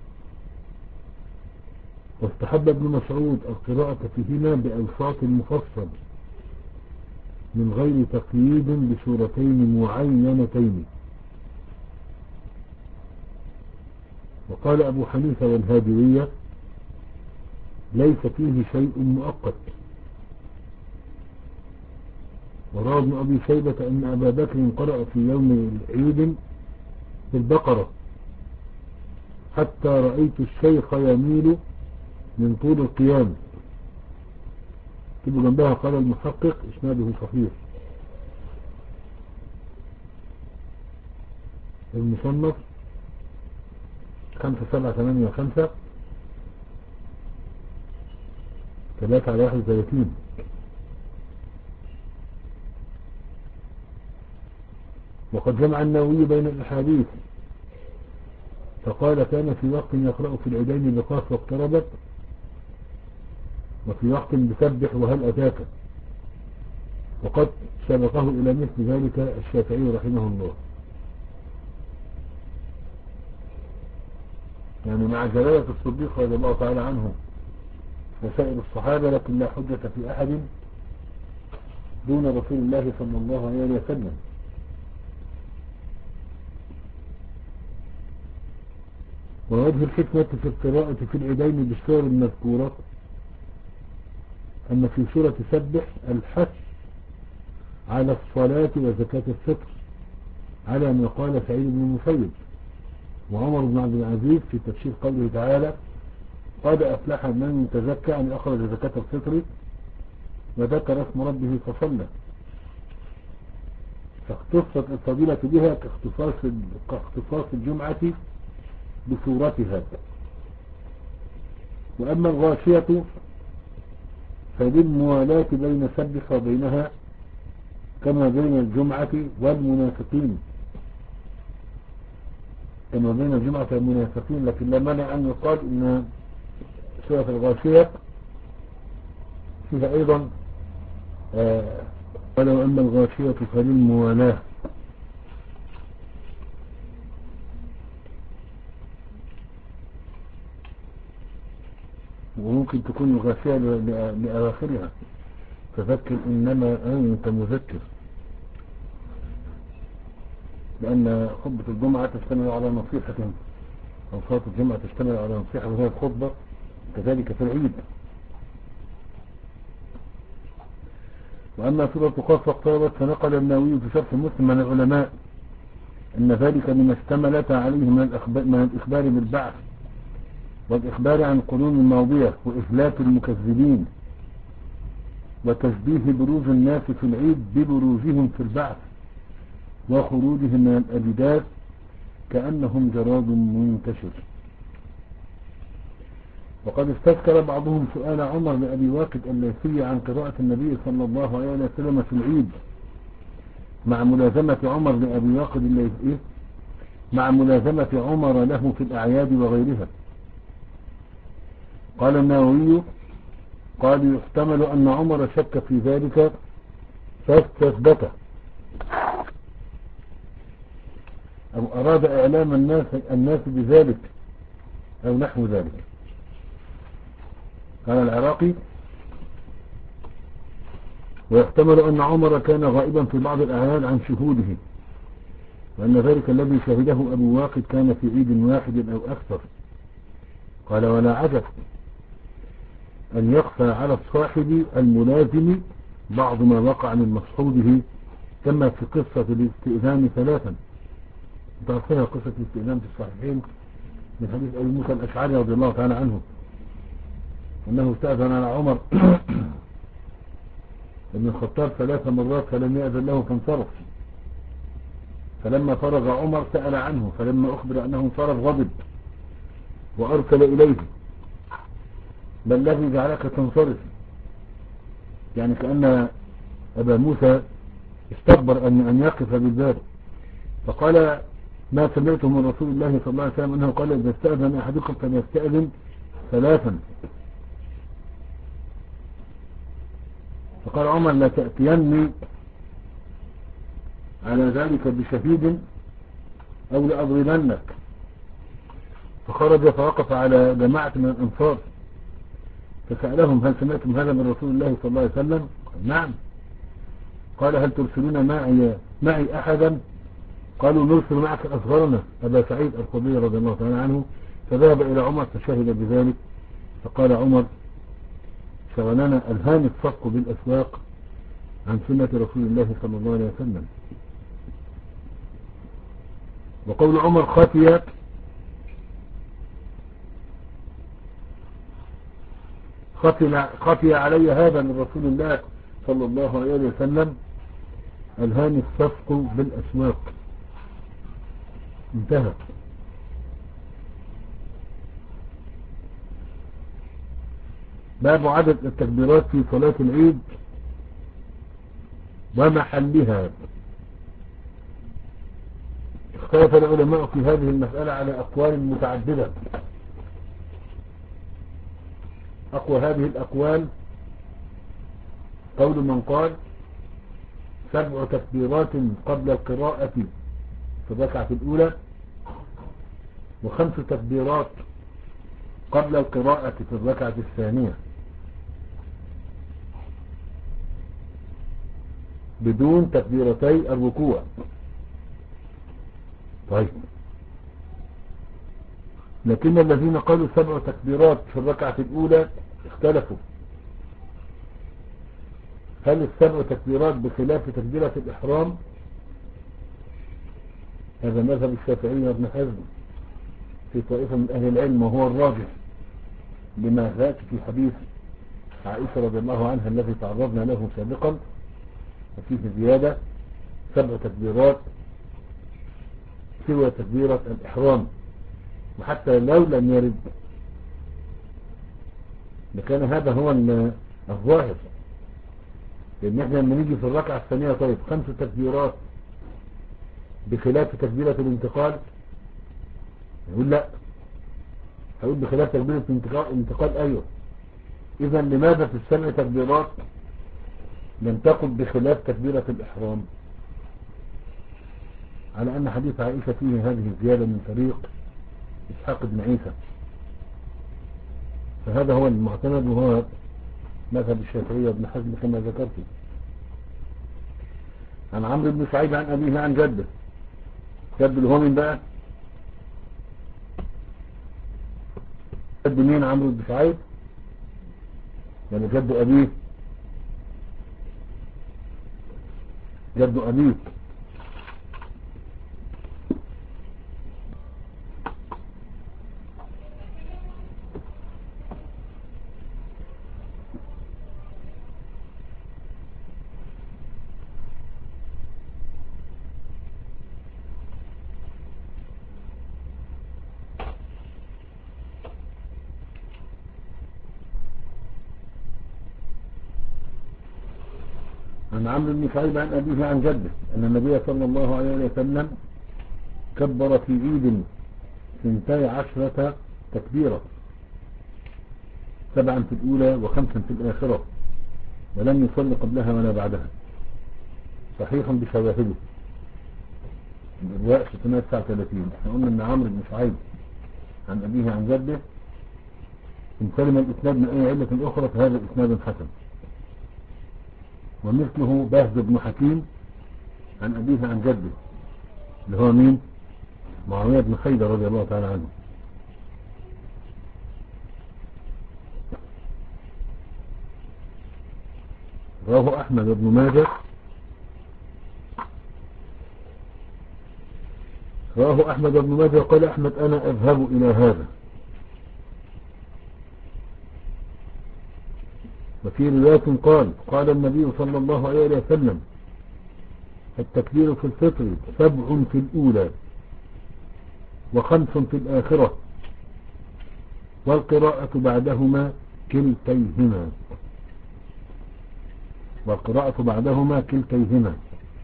واستحب ابن مسعود القراءة فيهما بألفاظ المفصل من غير تقييد بسورتين معينتين. وقال أبو حنيفة والهادوية ليس فيه شيء مؤقت. وروى ابن أبي شيبة أن أبا بكر قرأ في يوم العيد في البقرة حتى رأيت الشيخ يميل من طول القيام. تبقى جنبها قال المحقق إسناده صحيح. المصنف خمسة سبعة ثمانية خمسة ثلاثة على واحد وثلاثين. وقد جمع النووي بين الأحاديث فقال كان في وقت يقرأ في العيدين بقاف واقتربت، وفي وقت بسبح وهل أتاك، وقد سبقه إلى مثل ذلك الشافعي رحمه الله. يعني مع جلالة الصديق رضي الله تعالى عنه وسائر الصحابة، لكن لا حجة في أحد دون رسول الله صلى الله عليه وسلم. ووجه الحكمة في القراءة في العيدين بالسور المذكورة أن في سورة سبح الحث على الصلاة وزكاة الفطر على ما قال سعيد بن المسيب وعمر بن عبد العزيز في تفسير قوله تعالى قد أفلح من تزكى أن أخرج زكاة الفطر وذكر اسم ربه فصلى، فاختصت الفضيلة بها كاختصاص كاختصاص الجمعة بصورتها. وأما الغاشية فبالموالاة بين سبح وبينها كما بين الجمعة والمنافقين كما بين الجمعة والمنافقين لكن لا مانع أن يقال إن سورة الغاشية فيها أيضا آه ولو أما الغاشية فبالموالاة. وممكن تكون الغاشية لأواخرها فذكر إنما أنت مذكر، لأن خطبة الجمعة تشتمل على نصيحة أو صلاة الجمعة تشتمل على نصيحة وهي الخطبة، كذلك في العيد. وأما سورة قاف واقتربت فنقل النووي في شرح مسلم من العلماء أن ذلك مما اشتملت عليه من الإخبار, من الإخبار بالبعث والإخبار عن القرون الماضية وإهلاك المكذبين وتشبيه بروز الناس في العيد ببروزهم في البعث وخروجهم من الأجداث كأنهم جراد منتشر. وقد استذكر بعضهم سؤال عمر لأبي واقد الليثي عن قراءة النبي صلى الله عليه وسلم في العيد مع ملازمة عمر لأبي واقد الليثي مع ملازمة عمر له في الأعياد وغيرها. قال النووي قال يحتمل أن عمر شك في ذلك فاستثبته أو أراد إعلام الناس, الناس بذلك أو نحو ذلك. قال العراقي ويحتمل أن عمر كان غائبا في بعض الأعياد عن شهوده وأن ذلك الذي شهده أبو واقد كان في عيد واحد أو أكثر. قال ولا عجب أن يخفى على الصاحب الملازم بعض ما وقع من مصحوبه كما في قصة الاستئذان ثلاثا. تعرفونها قصة الاستئذان في الصحيحين من حديث أبي موسى الأشعري رضي الله تعالى عنه أنه استأذن على عمر ابن الخطاب ثلاث مرات فلم يأذن له فانصرف، فلما فرغ عمر سأل عنه فلما أخبر أنه انصرف غضب وأرسل إليه ما الذي جعلك تنصرف، يعني كأن أبا موسى استكبر أن أن يقف بالباب. فقال ما سمعته من رسول الله صلى الله عليه وسلم أنه قال إذا استأذن أحدكم فليستأذن ثلاثا. فقال عمر لا تأتيني على ذلك بشهيد أو لأضربنك. فخرج فوقف على جماعة من الأنصار فسألهم هل سمعتم هذا من رسول الله صلى الله عليه وسلم؟ قال نعم. قال هل ترسلون معي, معي أحدا؟ قالوا نرسل معك أصغرنا أبا سعيد الخدري رضي الله تعالى عنه. فذهب إلى عمر فشهد بذلك. فقال عمر شغلنا الهان الصفق بالأسواق عن سنة رسول الله صلى الله عليه وسلم. وقول عمر خفي خفي, خفي علي هذا من رسول الله صلى الله عليه وسلم الهان الصفق بالأسواق. انتهى. باب عدد التكبيرات في صلاة العيد ومحلها. اختلف العلماء في هذه المسألة على أقوال متعددة. أقوى هذه الأقوال قول من قال سبع تكبيرات قبل القراءة في الركعة الأولى وخمس تكبيرات قبل القراءة في الركعة الثانية بدون تكبيرتي الركوع. طيب لكن الذين قالوا سبع تكبيرات في الركعة الأولى اختلفوا هل السبع تكبيرات بخلاف تكبيرة الإحرام؟ هذا مذهب الشافعي وابن حزم في طائفة من أهل العلم وهو الراجح لما ذاك في حديث عائشة رضي الله عنها الذي تعرضنا له سابقا وفيه زيادة سبع تكبيرات سوى تكبيرة الإحرام. وحتى لو لم يرد لكان هذا هو الظاهر، لأن احنا لما نيجي في الركعة الثانية طيب خمس تكبيرات بخلاف تكبيرة الانتقال يقول لا، هقول بخلاف تكبيرة الانتقال أيوه. إذا لماذا في السبع تكبيرات لم تقل بخلاف تكبيرة الإحرام؟ على أن حديث عائشة فيه هذه الزيادة من طريق إسحاق بن عيسى، فهذا هو المعتمد وهو مذهب الشافعية وابن حزم كما ذكرت. عن عمرو بن شعيب عن أبيه عن جده. جد اللي هو من بقى؟ جد مين عمرو بن شعيب؟ يعني جد أبيه جد أبيه عن عمرو بن شعيب عن أبيه عن جده أن النبي صلى الله عليه وسلم كبر في عيد ثنتي عشرة تكبيرة، سبعا في الأولى وخمسا في الآخرة، ولم يصل قبلها ولا بعدها، صحيح بشواهده. الرواية ستمائة وتسعة وثلاثين. احنا قلنا ان عمرو بن شعيب عن أبيه عن جده إن سلم الإسناد من أي علة أخرى فهذا إسناد حسن. ومثله باهز بن حكيم عن أبيه عن جده اللي هو مين؟ معاوية بن خيدة رضي الله تعالى عنه. رواه أحمد بن ماجه رواه أحمد بن ماجه وقال أحمد أنا أذهب إلى هذا. وفي رواية قال قال النبي صلى الله عليه وسلم التكبير في الفطر سبع في الأولى وخمس في الآخرة والقراءة بعدهما كلتيهما والقراءة بعدهما كلتيهما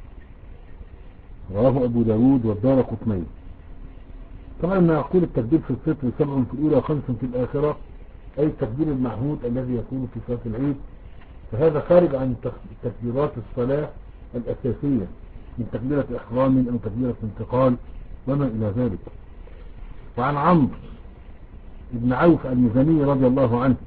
رواه أبو داود والدارقطني. طبعا ما أقول التكبير في الفطر سبع في الأولى وخمس في الآخرة أي التكبير المعهود الذي يكون في صلاة العيد فهذا خارج عن تكبيرات الصلاة الأساسية من تكبيرة إحرام أو تكبيرة انتقال وما إلى ذلك. وعن عمرو بن عوف المزني رضي الله عنه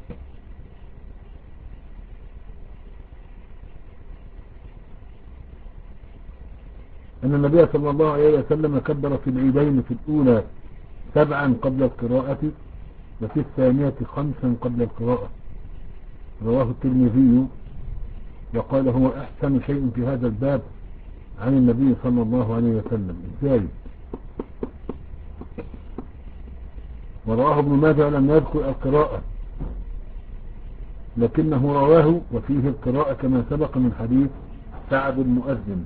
أن النبي صلى الله عليه وسلم كبر في العيدين في الأولى سبعا قبل القراءة وفي الثانية خمسا قبل القراءة. رواه الترمذي وقال هو أحسن شيء في هذا الباب عن النبي صلى الله عليه وسلم. ازاي؟ ورواه ابن ماجه لم يذكر القراءة لكنه رواه وفيه القراءة كما سبق من حديث سعد المؤذن.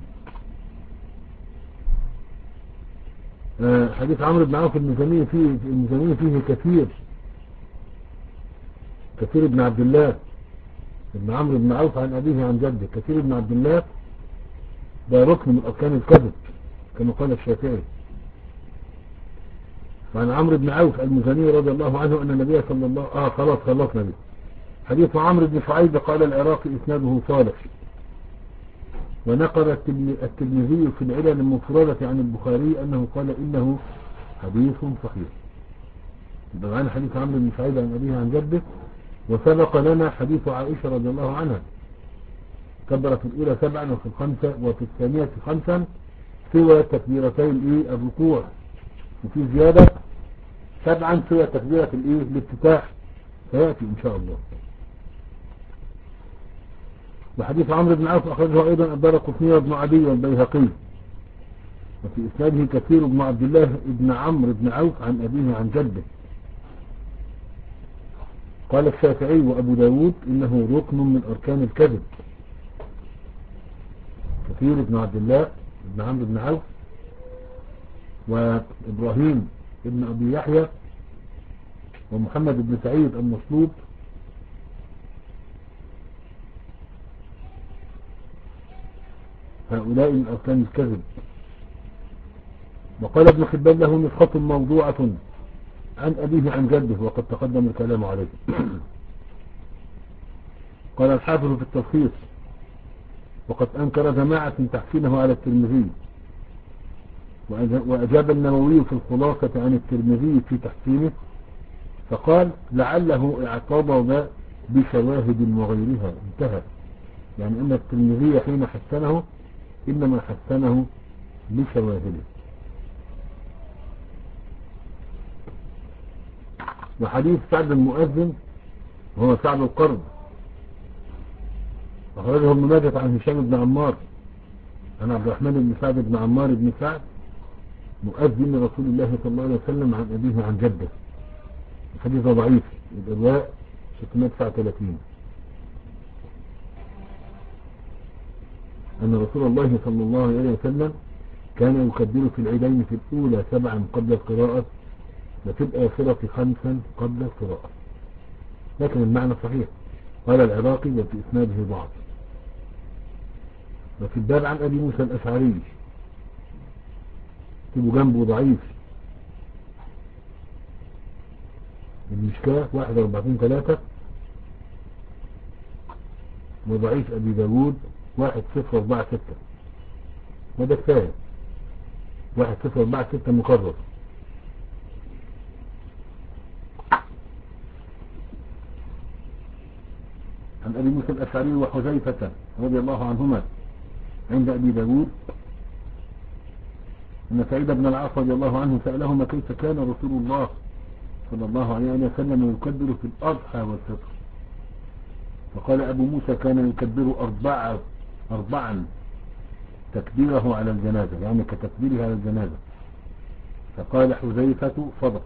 آه حديث عمرو بن عوف المزني فيه المزني فيه كثير كثير بن عبد الله ابن عمرو بن عوف عن أبيه عن جده. كثير بن عبد الله ده ركن من أركان الكذب كما قال الشافعي. وعن عمرو بن عوف المزني رضي الله عنه أن النبي صلى الله آه خلاص خلصنا به. حديث عمرو بن شعيب قال العراقي إسناده صالح. ونقل الترمذي في العلل المفردة عن البخاري أنه قال إنه حديث صحيح. يبقى معنا حديث عمرو بن شعيب عن أبيه عن جده. وسبق لنا حديث عائشة رضي الله عنها كبر في الأولى سبعا وفي الخمسة وفي الثانية خمسا سوى تكبيرتين الركوع. وفي زيادة سبعا سوى تكبيرة الافتتاح سيأتي إن شاء الله. وحديث عمرو بن عوف أخرجه أيضا الدارقطني وابن عدي والبيهقي وفي إسناده كثير بن عبد الله ابن عمرو بن عوف عن أبيه عن جده. قال الشافعي وأبو داود إنه ركن من أركان الكذب. كثير بن عبد الله ابن عمرو بن عوف وإبراهيم ابن أبي يحيى ومحمد بن سعيد المصلوب هؤلاء من أركان الكذب. وقال ابن حبان له نسخة موضوعة عن أبيه عن جده وقد تقدم الكلام عليه. قال الحافظ في التلخيص وقد أنكر جماعة تحسينه على الترمذي. وأجاب النووي في الخلاصة عن الترمذي في تحسينه فقال لعله اعتضد بشواهد وغيرها. انتهى. يعني أن الترمذي حين حسنه إنما حسنه بشواهده. وحديث سعد المؤذن وهو سعد القرن أخرجه ابن ماجه عن هشام بن عمار عن عبد الرحمن بن سعد بن عمار بن سعد مؤذن رسول الله صلى الله عليه وسلم عن أبيه عن جده. الحديث ضعيف الإرواء ستمائة وتسعة وثلاثين. أن رسول الله صلى الله عليه وسلم كان يكبر في العيدين في الأولى سبعا قبل القراءة وفي الآخرة خمسا قبل القراءة. لكن المعنى صحيح. قال العراقي وفي إسناده ضعف. وفي الباب عن أبي موسى الأشعري تبو جنبه ضعيف المشكاة واحد واربعين ثلاثة وضعيف أبي داود واحد صفر اربعة ستة. وده كفاية. واحد صفر اربعة ستة مكرر. عن أبي موسى الأشعري وحذيفة رضي الله عنهما عند أبي داود أن سعيد بن العاص رضي الله عنه سألهما كيف كان رسول الله صلى الله عليه وسلم يكبر في الأضحى والفطر. فقال أبو موسى كان يكبر أربعة أربعا تكبيره على الجنازة يعني كتكبيره على الجنازة. فقال حذيفة صدق.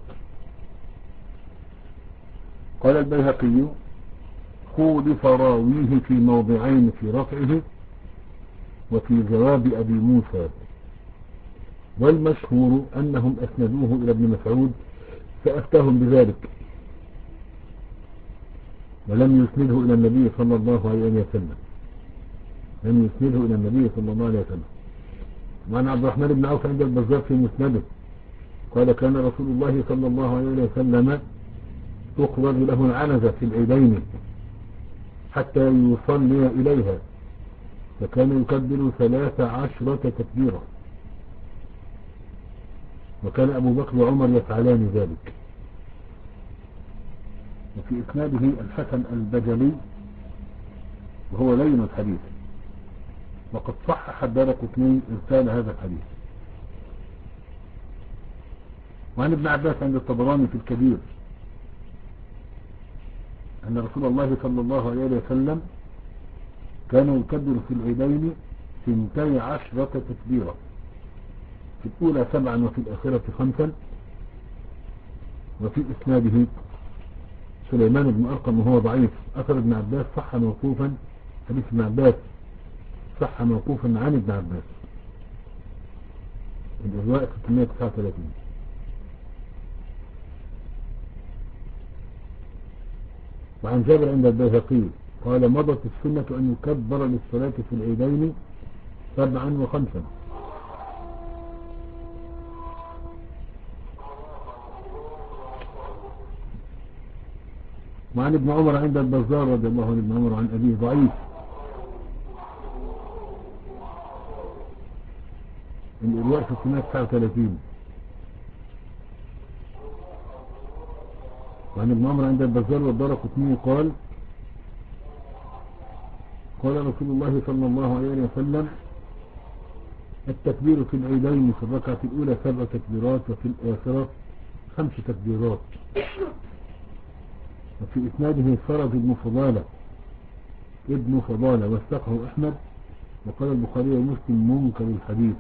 قال البيهقي خولف راويه في موضعين في رفعه وفي جواب أبي موسى والمشهور أنهم أسندوه إلى ابن مسعود فأفتاهم بذلك ولم يسنده إلى النبي صلى الله عليه وسلم. لم يسنده إلى النبي صلى الله عليه وسلم. وعن عبد الرحمن بن عوف عند البزار في مسنده قال كان رسول الله صلى الله عليه وسلم تخرج له العنزة في العيدين حتى يصلي إليها، فكان يكبر ثلاث عشرة تكبيرة، وكان أبو بكر وعمر يفعلان ذلك. وفي إسناده الحسن البجلي وهو لين الحديث، وقد صحح الدارقطني إرسال هذا الحديث. وعن ابن عباس عند الطبراني في الكبير أن رسول الله صلى الله عليه وسلم كان يكبر في العيدين ثنتي عشرة تكبيرة، في الأولى سبعا وفي الآخرة خمسا. وفي إسناده سليمان بن أرقم وهو ضعيف. أثر ابن عباس صح موقوفا، حديث ابن عباس صح موقوفا عن ابن عباس، الإرواء ستمائة وتسعة وثلاثين. وعن جابر عند البيهقي قال مضت السنة أن يكبر للصلاة في العيدين سبعا وخمسا. وعن ابن عمر عند البزار رضي الله عنه ابن عمر عن أبيه ضعيف، الإرواء ستمائة وتسعة وثلاثين. وعن ابن عمر عند البزار والدارقطني قال قال رسول الله صلى الله عليه وسلم التكبير في العيدين في الركعة الأولى سبع تكبيرات وفي الآخرة خمس تكبيرات. وفي إسناده فرج بن فضالة ابن فضالة وثقه أحمد، وقال البخاري ومسلم منكر الحديث.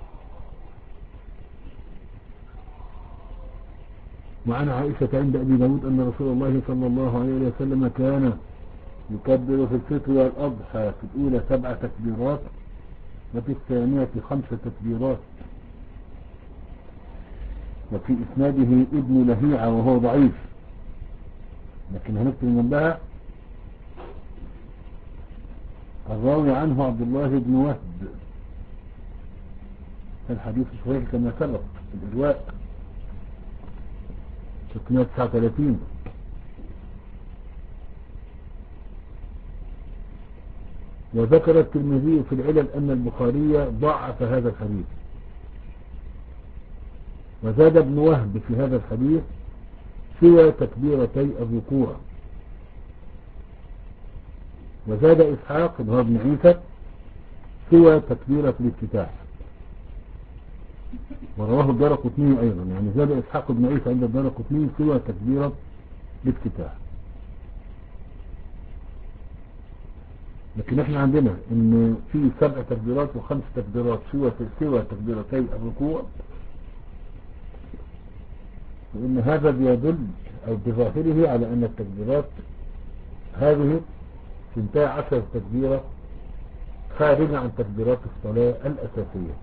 وعن عائشة عند أبي داود أن رسول الله صلى الله عليه وسلم كان يكبر في الفطر والأضحى في الأولى سبع تكبيرات وفي الثانية خمس تكبيرات. وفي إسناده ابن لهيعة وهو ضعيف، لكن هنكتب جنبها الراوي عنه عبد الله بن وهب. الحديث صحيح كما سبق في الإرواء ستمائة وتسعة وثلاثين. وذكر الترمذي في العلل أن البخاري ضعف هذا الحديث، وزاد ابن وهب في هذا الحديث سوى تكبيرتي الركوع. وزاد إسحاق وهو ابن عيسى سوى تكبيرة الافتتاح. ورواه الدارقطني أيضا، يعني زاد إسحاق بن عيسى عند الدارقطني سوى تكبيرة الافتتاح. لكن احنا عندنا ان في سبع تكبيرات وخمس تكبيرات سوى سوى تكبيرتي الركوع، وان هذا بيدل او بظاهره على ان التكبيرات هذه تنتهي عشر تكبيرة خارجة عن تكبيرات الصلاة الأساسية.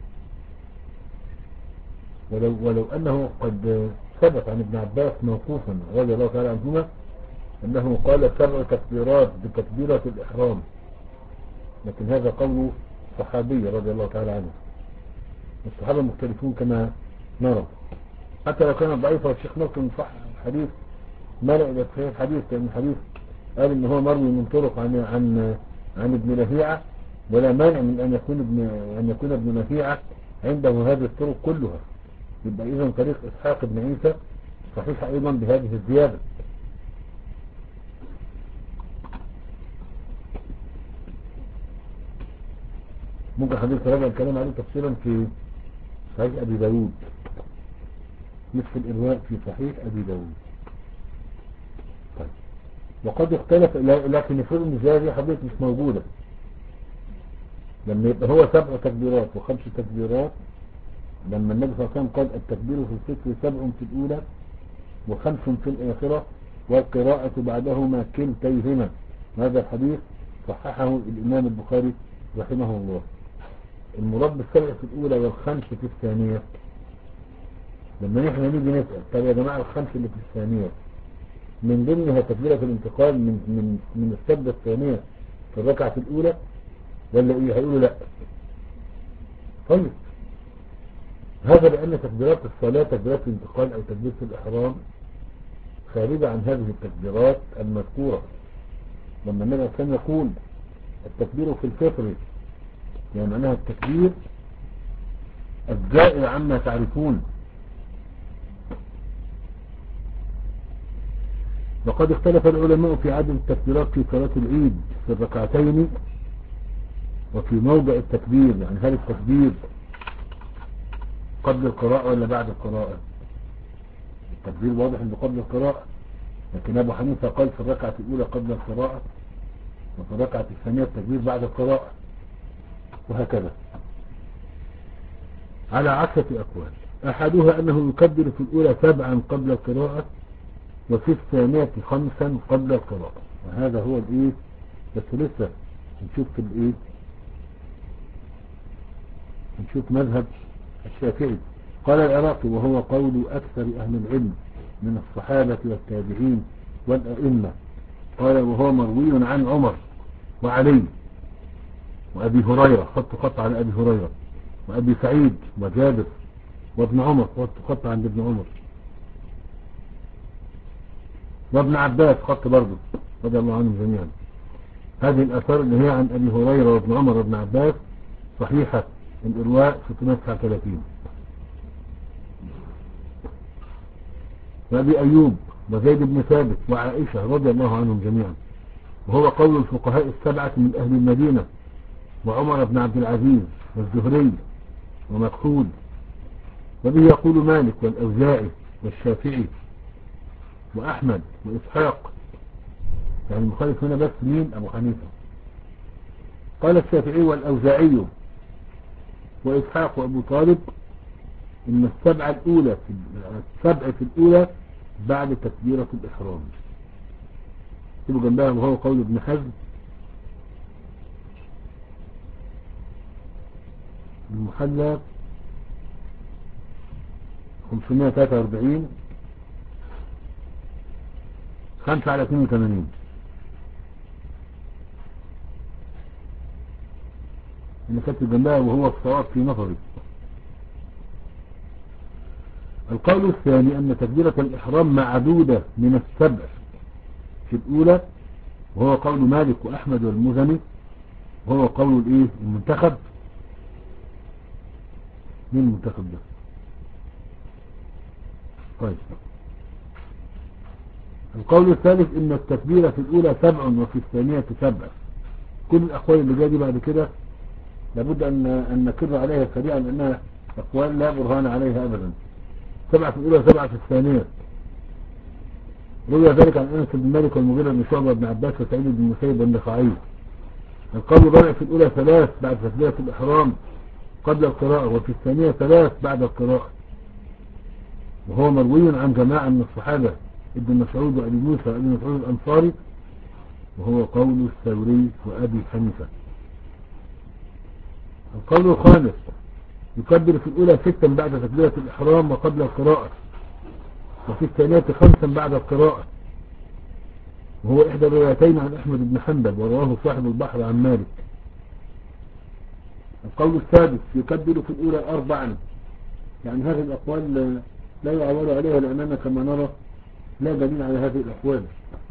ولو, ولو أنه قد ثبت عن ابن عباس موقوفا رضي الله تعالى عنهما أنه قال سبع تكبيرات بتكبيرة الإحرام، لكن هذا قول صحابي رضي الله تعالى عنه. الصحابة مختلفون كما نرى، حتى لو كان ضعيفا الشيخ نصر صح الحديث ملأ إلى صحيح الحديث، لأن الحديث قال إن هو مروي من طرق عن عن عن ابن لهيعة، ولا مانع من أن يكون ابن أن يكون ابن لهيعة عنده هذه الطرق كلها، يبقى إذن طريق إسحاق بن عيسى صحيح أيضا بهذه الزيادة. ممكن حديث راجع الكلام عليه تفصيلا في صحيح أبي داود، مثل الإرواء في صحيح أبي داود. طيب. وقد اختلف، لكن يفرق ان هذه حديث مش موجودة. لما يبقى هو سبع تكبيرات وخمس تكبيرات، لما النبي صلى الله عليه وسلم قال التكبير في الفطر سبع في الأولى وخمس في الآخرة والقراءة بعدهما كلتيهما، هذا الحديث صححه الإمام البخاري رحمه الله. المراد بالسبع في الأولى والخمس في الثانية، لما نحن نيجي نسأل طب يا جماعة الخمس اللي في الثانية من ضمنها تكبيرة الانتقال من من من السجدة الثانية في الركعة الأولى ولا إيه؟ هيقولوا لا. طيب هذا لأن تكبيرات الصلاة تكبيرات الانتقال أو تكبيرة الإحرام خارجة عن هذه التكبيرات المذكورة، لما النبي كان يقول التكبير في الفطر يعني معناها التكبير الزائر عما تعرفون. وقد اختلف العلماء في عدد التكبيرات في صلاة العيد في الركعتين وفي موضع التكبير، يعني هل التكبير قبل القراءة ولا بعد القراءة؟ التكبير واضح انه قبل القراءة، لكن ابو حنيفة قال في الركعة الاولى قبل القراءة وفي الركعة الثانية التكبير بعد القراءة، وهكذا على عشرة اقوال. احدها انه يكبر في الاولى سبعا قبل القراءة وفي الثانية خمسا قبل القراءة، وهذا هو الايه، بس لسه نشوف في الايه، نشوف مذهب الشافعي. قال العراقي وهو قول اكثر اهل العلم من الصحابة والتابعين والائمة، قال وهو مروي عن عمر وعلي وابي هريرة، خط خط على ابي هريرة وابي سعيد وجابر وابن عمر، خط خط عند ابن عمر وابن عباس، خط برضه رضي الله عنهم جميعا. هذه الآثار اللي هي عن أبي هريرة وابن عمر وابن عباس صحيحة، الإرواء ستمائة وتسعة وثلاثين. وأبي أيوب وزيد بن ثابت وعائشة رضي الله عنهم جميعا، وهو قول الفقهاء السبعة من أهل المدينة وعمر بن عبد العزيز والزهري ومكحول، وبه يقول مالك والأوزاعي والشافعي وأحمد وإسحاق، يعني المخالف هنا بس مين؟ أبو حنيفة. قال الشافعي والأوزاعي وإسحاق وأبو طالب إن السبعة الأولى في السبعة في الأولى بعد تكبيرة الإحرام. تبقى جنبها وهو قول ابن حزم المحلى خمسمائة وثلاثة وأربعين خمسة على اثنين وثمانين، اللي كانت جنبها وهو الصواب في نظري. القول الثاني أن تكبيرة الإحرام معدودة من السبع في الأولى، وهو قول مالك وأحمد والمزني، وهو قول الإيه المنتخب. مين المنتخب ده؟ طيب. القول الثالث ان التكبيرة في الاولى سبع وفي الثانية سبع. كل الاقوال اللي جايه دي بعد كده لابد ان ان نكر عليها سريعا لانها اقوال لا برهان عليها ابدا. سبعة في الاولى سبعة في الثانية. روي ذلك عن انس بن مالك والمغيرة بن شعبة بن عباس وسعيد بن المسيب والنخعي. القول الرابع في الاولى ثلاث بعد تكبيرة الاحرام قبل القراءة، وفي الثانية ثلاث بعد القراءة، وهو مروي عن جماعة من الصحابة ابن مسعود وابي موسى وابن مسعود الانصاري، وهو قول الثوري وابي حنيفة. القول الخامس يكبر في الاولى ستا بعد تكبيرة الاحرام وقبل القراءة، وفي الثانية خمسا بعد القراءة، وهو احدى الروايتين عن احمد بن حنبل ورواه صاحب البحر عن مالك. القول السادس يكبر في الاولى اربعا، يعني هذه الاقوال لا يعول عليها لاننا كما نرى لا دليل على هذه الاقوال.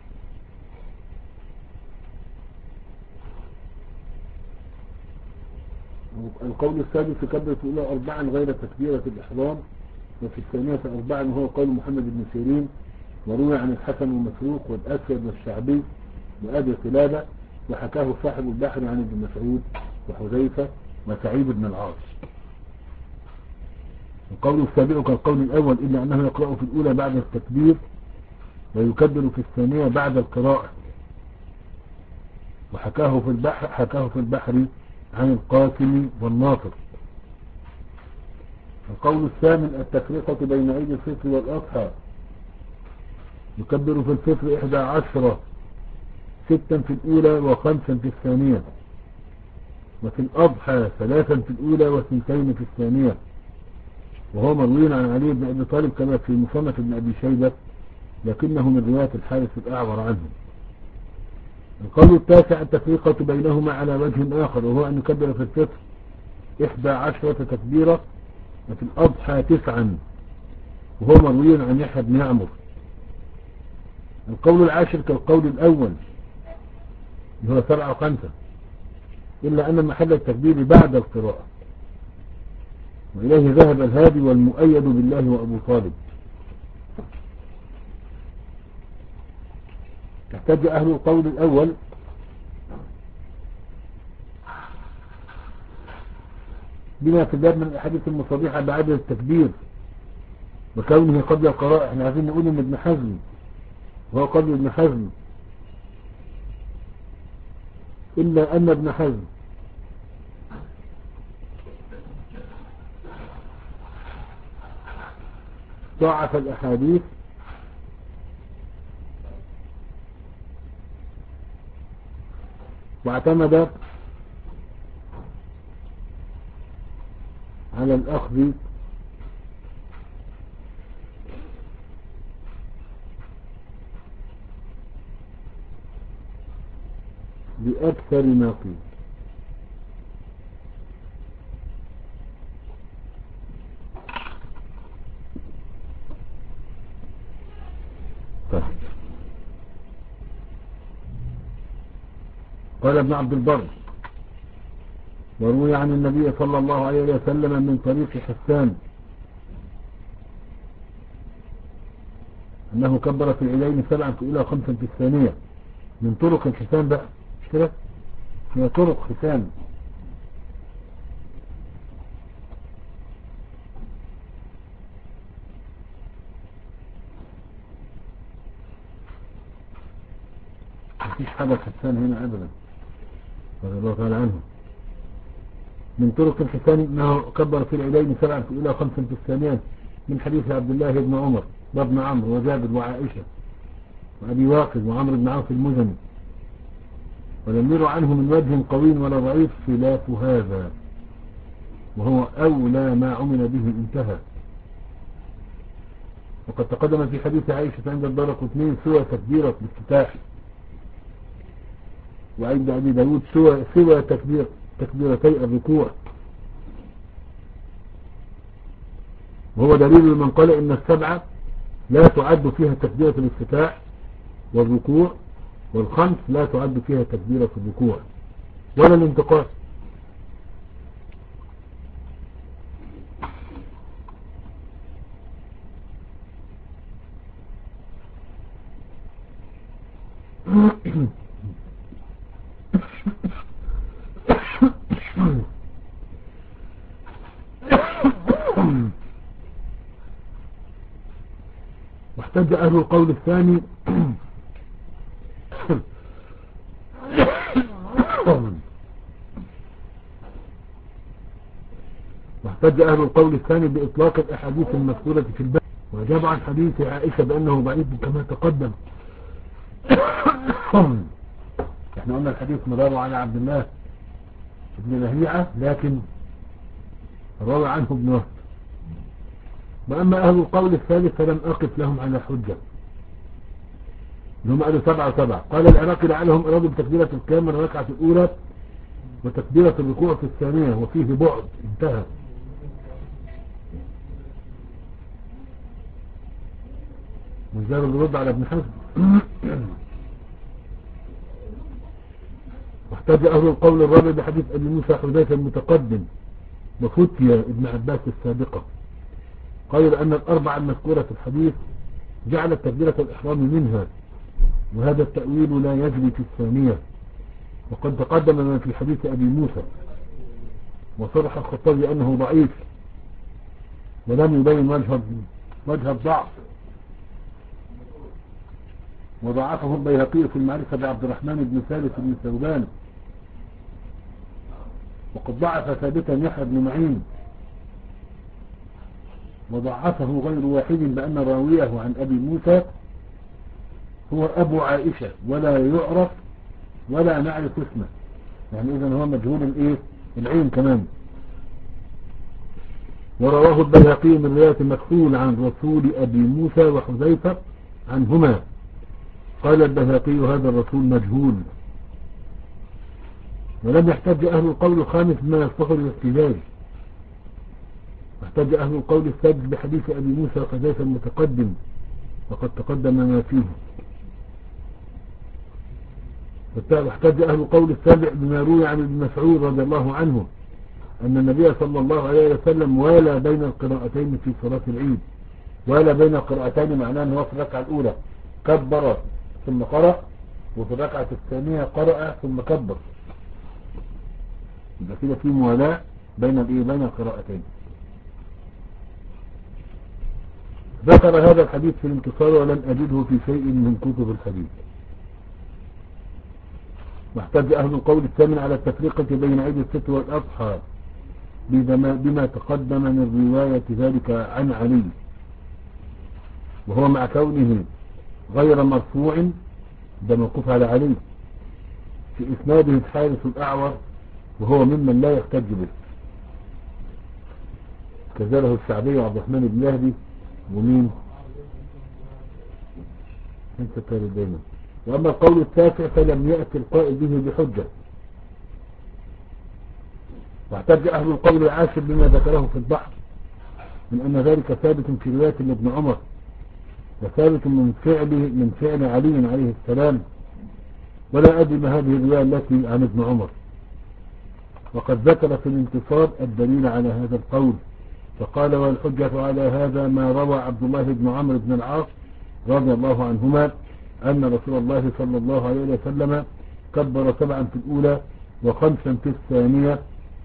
القول السادس يكبر في الاولى اربعا غير تكبيرة الاحرام، وفي الثانية اربعا، وهو قول محمد بن سيرين، وروي عن الحسن والمسروق والاسود والشعبي وابي قلابة، وحكاه صاحب البحر عن ابن مسعود وحذيفة وسعيد بن العاص. القول السابع كالقول الاول الا انه يقرأ في الاولى بعد التكبير ويكبر في الثانية بعد القراءة، وحكاه في البحر حكاه في البحر عن القاسم والناصر. القول الثامن التفرقة بين عيد الفطر والأضحى، يكبر في الفطر إحدى عشرة ستا في الأولى وخمسا في الثانية، وفي الأضحى ثلاثا في الأولى وثنتين في الثانية، وهو مروي عن علي بن أبي طالب كما في مصنف ابن أبي شيبة، لكنه من رواية الحارث الأعور عنه. القول التاسع التفريقة بينهما على وجه آخر، وهو أن يكبر في الفطر إحدى عشرة تكبيرة وفي الأضحى تسعا، وهو مروي عن يحيى بن يعمر. القول العاشر كالقول الأول اللي هو سبعة وخمسة، إلا أن محل التكبير بعد القراءة، وإليه ذهب الهادي والمؤيد بالله وأبو طالب. احتج أهل القول الأول بما في الباب من الأحاديث المصرحة بعد التكبير وكونه قبل القراءة. احنا عايزين نقول ان ابن حزم وهو قبل ابن حزم، إلا أن ابن حزم ضعف الأحاديث واعتمد على الأخذ بأكثر ما قيل. طيب. قال ابن عبد البر: وروي عن النبي صلى الله عليه وسلم من طريق حسان أنه كبر في العيدين سبعا إلى خمسا في الثانية. من طرق الحسان بقى، مش كده؟ هي طرق حسان. مفيش حاجة حسان هنا أبدا رضي الله تعالى عنه. من طرق الحسان أنه كبر في العيدين سبعا إلى خمسا في الثانية، من حديث عبد الله بن عمر وابن عمرو وجابر وعائشة وأبي واقد وعمرو بن عوف المزني، ولم يروا عنه من وجه قوي ولا ضعيف خلاف هذا، وهو أولى ما عمل به انتهى. وقد تقدم في حديث عائشة عند الدارقطني سوى تكبيرة الافتتاح، وعند أبي داود سوى, سوى تكبير تكبيرتي الركوع، وهو دليل من قال إن السبعة لا تعد فيها تكبيرة الافتتاح والركوع، والخمس لا تعد فيها تكبيرة الركوع ولا الانتقال. واحتج أهل القول الثاني واحتج أهل القول الثاني بإطلاق الأحاديث المذكورة في الباب، وأجاب عن حديث عائشة بأنه ضعيف كما تقدم. احنا قلنا الحديث مداره على عبد الله بن لهيعة، لكن روى عنه ابن وهب. وأما أهل القول الثالث فلم أقف لهم على حجة، هم قالوا سبعة وسبعة. قال العراقي لعلهم أرادوا بتكبيرة القيام الركعة الأولى وتكبيرة الركوع في الثانية وفيه بعد، انتهى. وزار الرد على ابن حزم. واحتاج أهل القول الرابع بحديث أبي موسى حذيفة المتقدم وفتية ابن عباس السابقة، قال لأن الأربعة المذكورة في الحديث جعلت تكبيرة الإحرام منها، وهذا التأويل لا يجري في الثانية. وقد تقدم ما في حديث أبي موسى، وصرح الخطابي أنه ضعيف ولم يبين وجه وجه الضعف، وضعفه البيهقي في المعرفة بعبد الرحمن بن ثالث بن ثوبان. وقد ضعف ثابتا يحيى بن معين، وضعفه غير واحد بأن راويه عن أبي موسى هو أبو عائشة ولا يعرف ولا نعرف اسمه، يعني إذن هو مجهول الإيه العين كمان. ورواه البيهقي من رواية مكحول عن رسول أبي موسى وحذيفة عنهما، قال البيهقي هذا الرسول مجهول. ولم يحتج أهل القول الخامس بما يصلح للاحتجاج، واحتج أهل القول السادس بحديث أبي موسى وحذيفة المتقدم، وقد تقدم ما فيه. واحتج أهل القول السابع بما روي عن ابن مسعود رضي الله عنه أن النبي صلى الله عليه وسلم والى بين القراءتين في صلاة العيد. والى بين القراءتين معناه أنه في الركعة الأولى كبر ثم قرأ، وفي الركعة الثانية قرأ ثم كبر. يبقى كده في موالاة بين الايه بين القراءتين. ذكر هذا الحديث في الانتصار ولم أجده في شيء من كتب الحديث. واحتج أهل القول الثامن على التفرقة بين عيد الفطر والأضحى بما, بما تقدم من رواية ذلك عن علي، وهو مع كونه غير مرفوع، ده موقوف على علي، في إسناده الحارث الأعور وهو ممن لا يحتج به، كذله الشعبي وعبد الرحمن بن مهدي ومين انت كان دايما. وأما القول التاسع فلم يأتي القائل به بحجة. واحتج أهل القول العاشر بما ذكره في البحر من أن ذلك ثابت في رواية ابن عمر، وثابت من فعل من فعل علي عليه السلام، ولا أدري ما هذه الرواية التي عن ابن عمر. وقد ذكر في الانتصار الدليل على هذا القول، فقال والحجة على هذا ما روى عبد الله بن عمرو بن العاص رضي الله عنهما أن رسول الله صلى الله عليه وسلم كبر سبعا في الأولى وخمسا في الثانية،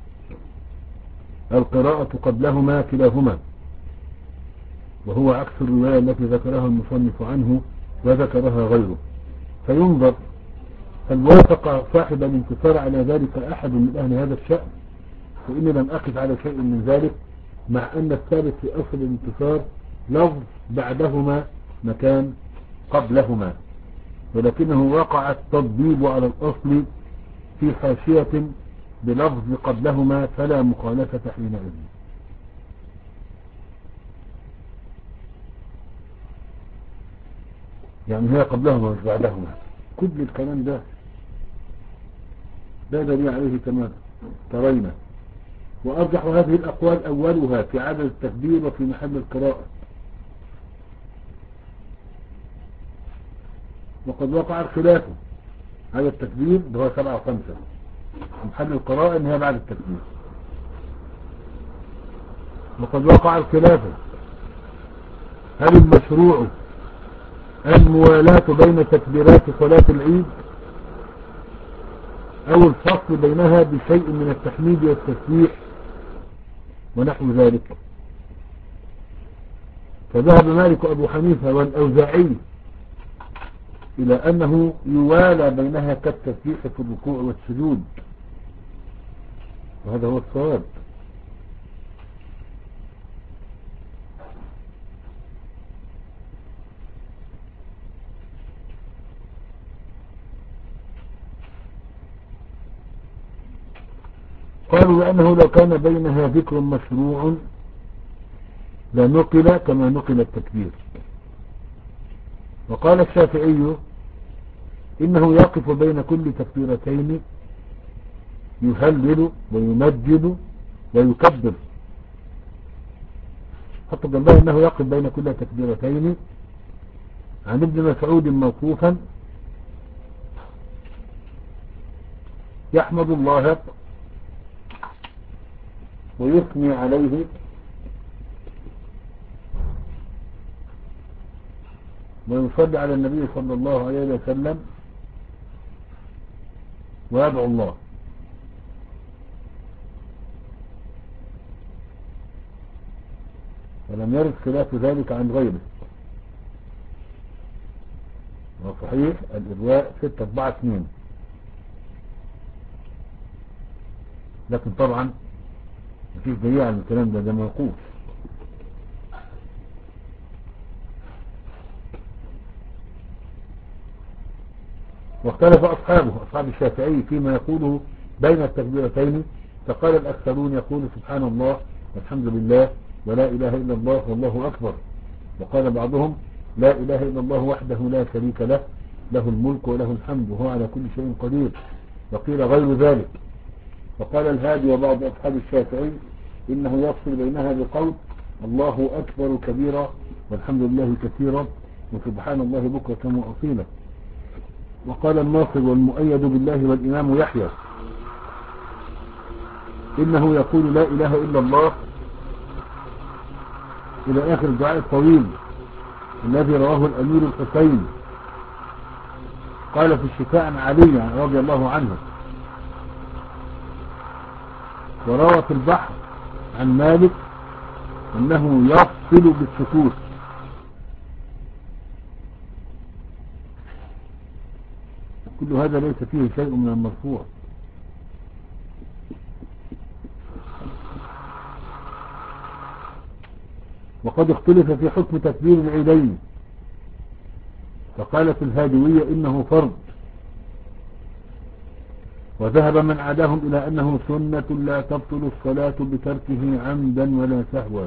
القراءة قبلهما كلاهما، وهو عكس الرواية التي ذكرها المصنف عنه وذكرها غيره. فينظر هل وافق صاحب الانتصار على ذلك أحد من أهل هذا الشأن، وإني لم أقف على شيء من ذلك، مع أن الثابت في أصل الانتصار لفظ بعدهما مكان قبلهما، ولكنه وقع التطبيب على الأصل في حاشية بلفظ قبلهما فلا مخالفة حينئذ. يعني هي قبلهما مش بعدهما. كل الكلام ده لا دليل عليه كما ترينا. وأرجح هذه الأقوال أولها في عدد التكبير وفي محل القراءة، وقد وقع الخلاف على التكبير هو سبعة وخمسة، محل القراءة إنها بعد التكبير. وقد وقع الخلاف هل المشروع الموالاة بين تكبيرات صلاة العيد أو الفصل بينها بشيء من التحميد والتسبيح ونحو ذلك. فذهب مالك أبو حنيفة والأوزاعي إلى أنه يوالى بينها كالتسبيح في الركوع والسجود، وهذا هو الصواب. قالوا لأنه لو كان بينها ذكر مشروع لنقل كما نقل التكبير. وقال الشافعي إنه يقف بين كل تكبيرتين يهلل ويمجد ويكبر، حتى جنبه إنه يقف بين كل تكبيرتين عن ابن مسعود موقوفا يحمد الله ويثني عليه ويصلي على النبي صلى الله عليه وسلم ويدعو الله. ولم يرد خلاف ذلك عن غيره. وصحيح الإرواء ستة أربعة اثنين، لكن طبعا مفيش دليل على الكلام ده، ده موقوف. واختلف أصحابه أصحاب الشافعي فيما يقوله بين التكبيرتين، فقال الأكثرون يقول سبحان الله والحمد لله ولا إله إلا الله والله أكبر. وقال بعضهم لا إله إلا الله وحده لا شريك له، له الملك وله الحمد وهو على كل شيء قدير. وقيل غير ذلك. وقال الهادي وبعض أصحاب الشافعي إنه يفصل بينها بقول الله أكبر كبيرا والحمد لله كثيرا وسبحان الله بكرة وأصيلا. وقال الناصر والمؤيد بالله والإمام يحيى إنه يقول لا إله إلا الله إلى آخر الدعاء الطويل الذي رواه الأمير الحسين. قال في الشفاء عن علي رضي الله عنه، وروى في البحر عن مالك أنه يفصل بالسكوت. كل هذا ليس فيه شيء من المرفوع. وقد اختلف في حكم تكبير العيدين، فقالت الهادوية إنه فرض، وذهب من عداهم إلى أنه سنة لا تبطل الصلاة بتركه عمدا ولا سهوا.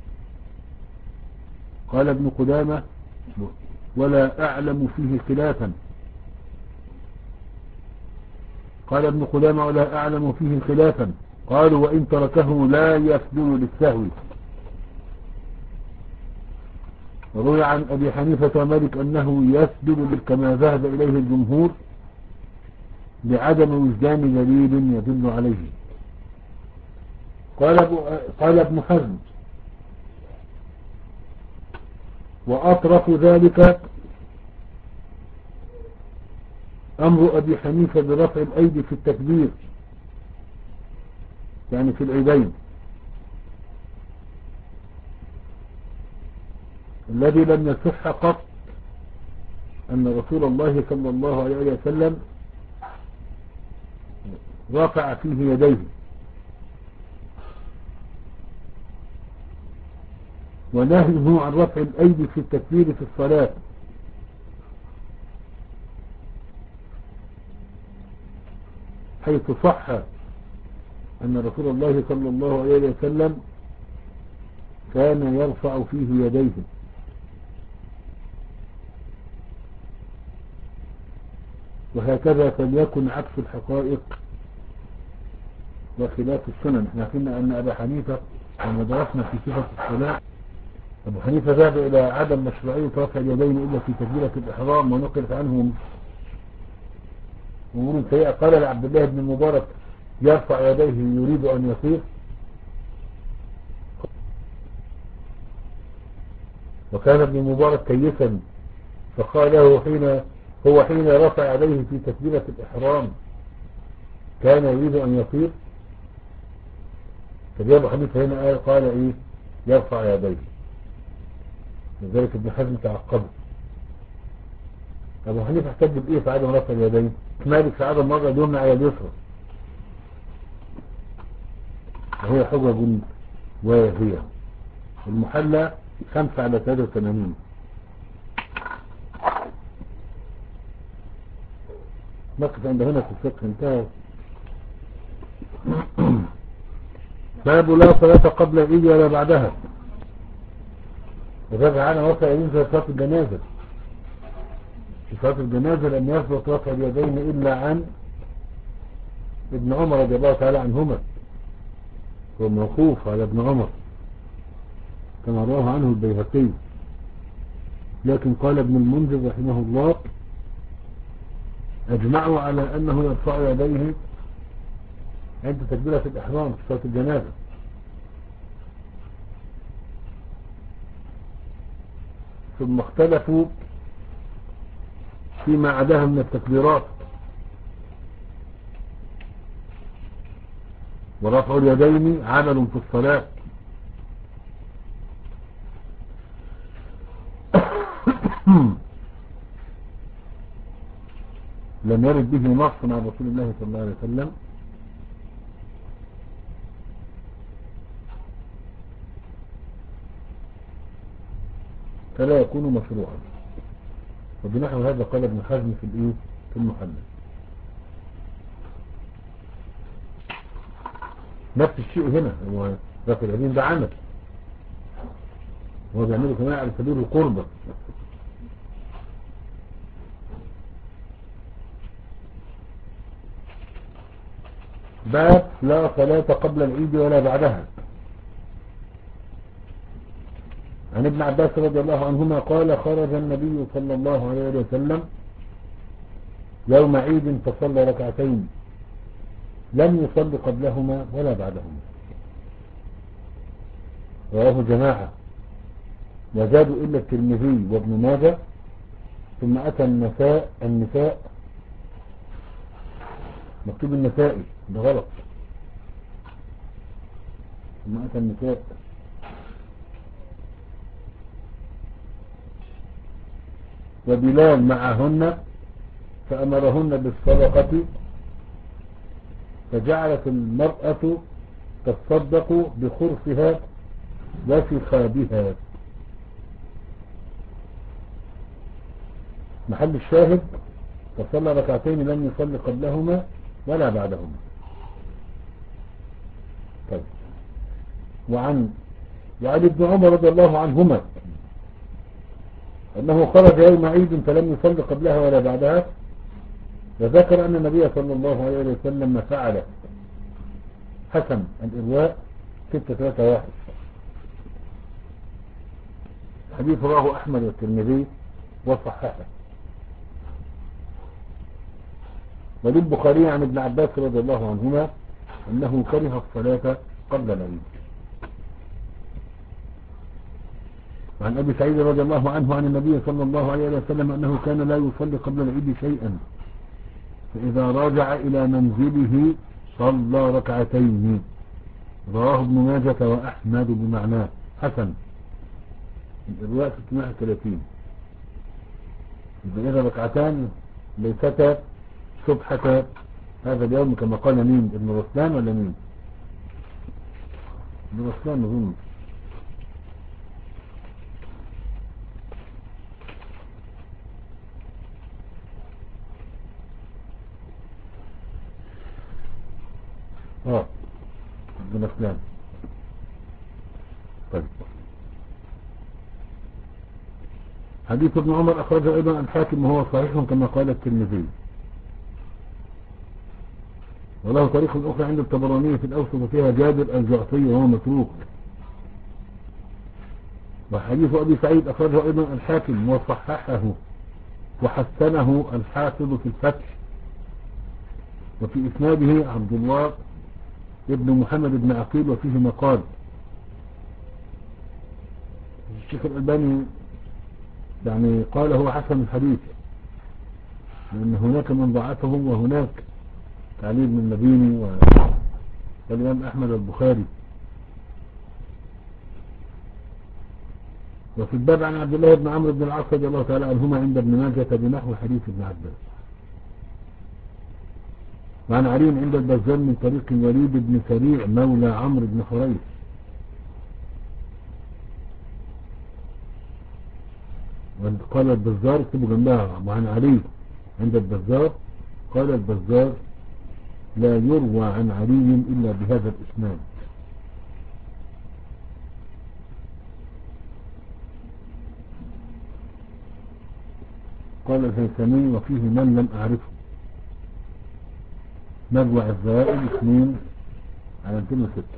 قال ابن قدامة ولا أعلم فيه خلافا قال ابن قدامة ولا أعلم فيه خلافا قالوا وإن تركه لا يسجد للسهو. وروي عن أبي حنيفة ومالك أنه يسجد كما ذهب إليه الجمهور لعدم وجدان دليل يدل عليه. قال قال ابن حزم وأطرف ذلك أمر أبي حنيفة برفع الأيدي في التكبير، يعني في العيدين، الذي لم يصح قط أن رسول الله صلى الله عليه وسلم رفع فيه يديه، ونهيه عن رفع الأيدي في التكبير في الصلاة، حيث صح أن رسول الله صلى الله عليه وسلم كان يرفع فيه يديه. وهكذا فليكن عكس الحقائق وخلاف السنن. احنا قلنا أن أبا حنيفة لما درسنا في صفة الصلاة، أبو حنيفة ذهب إلى عدم مشروعية رفع اليدين إلا في تكبيرة الإحرام، ونقلت عنهم أمور سيئة. قال لعبد الله بن المبارك يرفع يديه يريد أن يطير، وكان ابن المبارك كيسا فقال له حين هو حين رفع يديه في تكبيرة الإحرام كان يريد أن يطير. فجاء أبو حنيفة هنا قال, قال إيه يرفع يديه، لذلك ابن حزم تعقبه. أبو حنيفة احتج بإيه في عدم رفع اليدين؟ مالك في عدم مرة اليمنى على اليسرى، وهي حجج وهي المحلى خمسة على ثلاثة وثمانين. نقف عند هنا في الفقه انتهى. باب لا صلاة قبل العيد ولا بعدها. وذلك عنه رفع اليدين في صلاة الجنازة. في صلاة الجنازة لم يثبت رفع اليدين إلا عن ابن عمر رضي الله تعالى عنهما، هو موقوف على ابن عمر كما رواه عنه البيهقي. لكن قال ابن المنذر رحمه الله أجمعوا على أنه يرفع يديه عند تكبيرة الإحرام في صلاة الجنازة. ثم اختلفوا فيما عداها من التكبيرات، ورفع اليدين عمل في الصلاة. لم يرد به نص عن رسول الله صلى الله عليه وسلم، فلا يكون مشروعا. وبنحو هذا قال ابن حزم في الايه في المحلل. نفس الشيء هنا، هو رفع اليدين ده عمل، هو بيعمله كمان على سبيل القربة. باب لا صلاة قبل العيد ولا بعدها. عن ابن عباس رضي الله عنهما قال خرج النبي صلى الله عليه وسلم يوم عيد فصلى ركعتين لم يصل قبلهما ولا بعدهما. رواه جماعة وزادوا إلا الترمذي وابن ماجه. ثم أتى النساء النساء مكتوب النسائي ده غلط. ثم أتى النساء وبلال معهن فأمرهن بالصدقة فجعلت المرأة تصدق بخرفها وسخابها. محل الشاهد فصلى ركعتين لم يصلي قبلهما ولا بعدهما. طيب. وعن وعن ابن عمر رضي الله عنهما أنه خرج يوم عيد فلم يصلي قبلها ولا بعدها، وذكر أن النبي صلى الله عليه وسلم فعل. حسن الإرواء ستة ثلاثة واحد. حديث رواه أحمد والترمذي وصححه. وللبخاري عن ابن عباس رضي الله عنهما أنه كره الصلاة قبل العيد. وعن أبي سعيد رضي الله عنه عن النبي صلى الله عليه وسلم أنه كان لا يصلي قبل العيد شيئا، فإذا راجع إلى منزله صلى ركعتين. رواه ابن ماجة وأحمد بمعناه. حسن الإرواء ستمائة وثلاثين. إذا ركعتان ليستا سبحة هذا اليوم كما قال مين؟ ابن رسلان ولا مين؟ ابن رسلان نظن. اه ابن رسلان. طيب. حديث ابن عمر أخرجه أيضا الحاكم وهو صحيح كما قال الترمذي، وله طريق أخرى عند الطبراني في الأوسط وفيها جابر الجعفي وهو متروك. وحديث أبي سعيد أخرجه أيضا الحاكم وصححه وحسنه الحافظ في الفتح، وفي إسناده عبد الله ابن محمد بن عقيل وفيه مقال. الشيخ الألباني يعني قال هو حسن الحديث، لأن هناك من ضعفه وهناك تعليل من المديني والإمام أحمد والبخاري. وفي الباب عن عبد الله بن عمرو بن العاص رضي الله تعالى عنهما عند ابن ماجه بنحو حديث ابن عباس. وعن علي عند البزار من طريق الوليد بن سريع مولى عمرو بن حريث. قال البزار اكتبوا جنبها. وعن علي عند البزار قال البزار لا يروى عن علي إلا بهذا الإسناد. قال الهيثمي وفيه من لم أعرفه. مجمع الزوائد اثنين على مئتين وستة.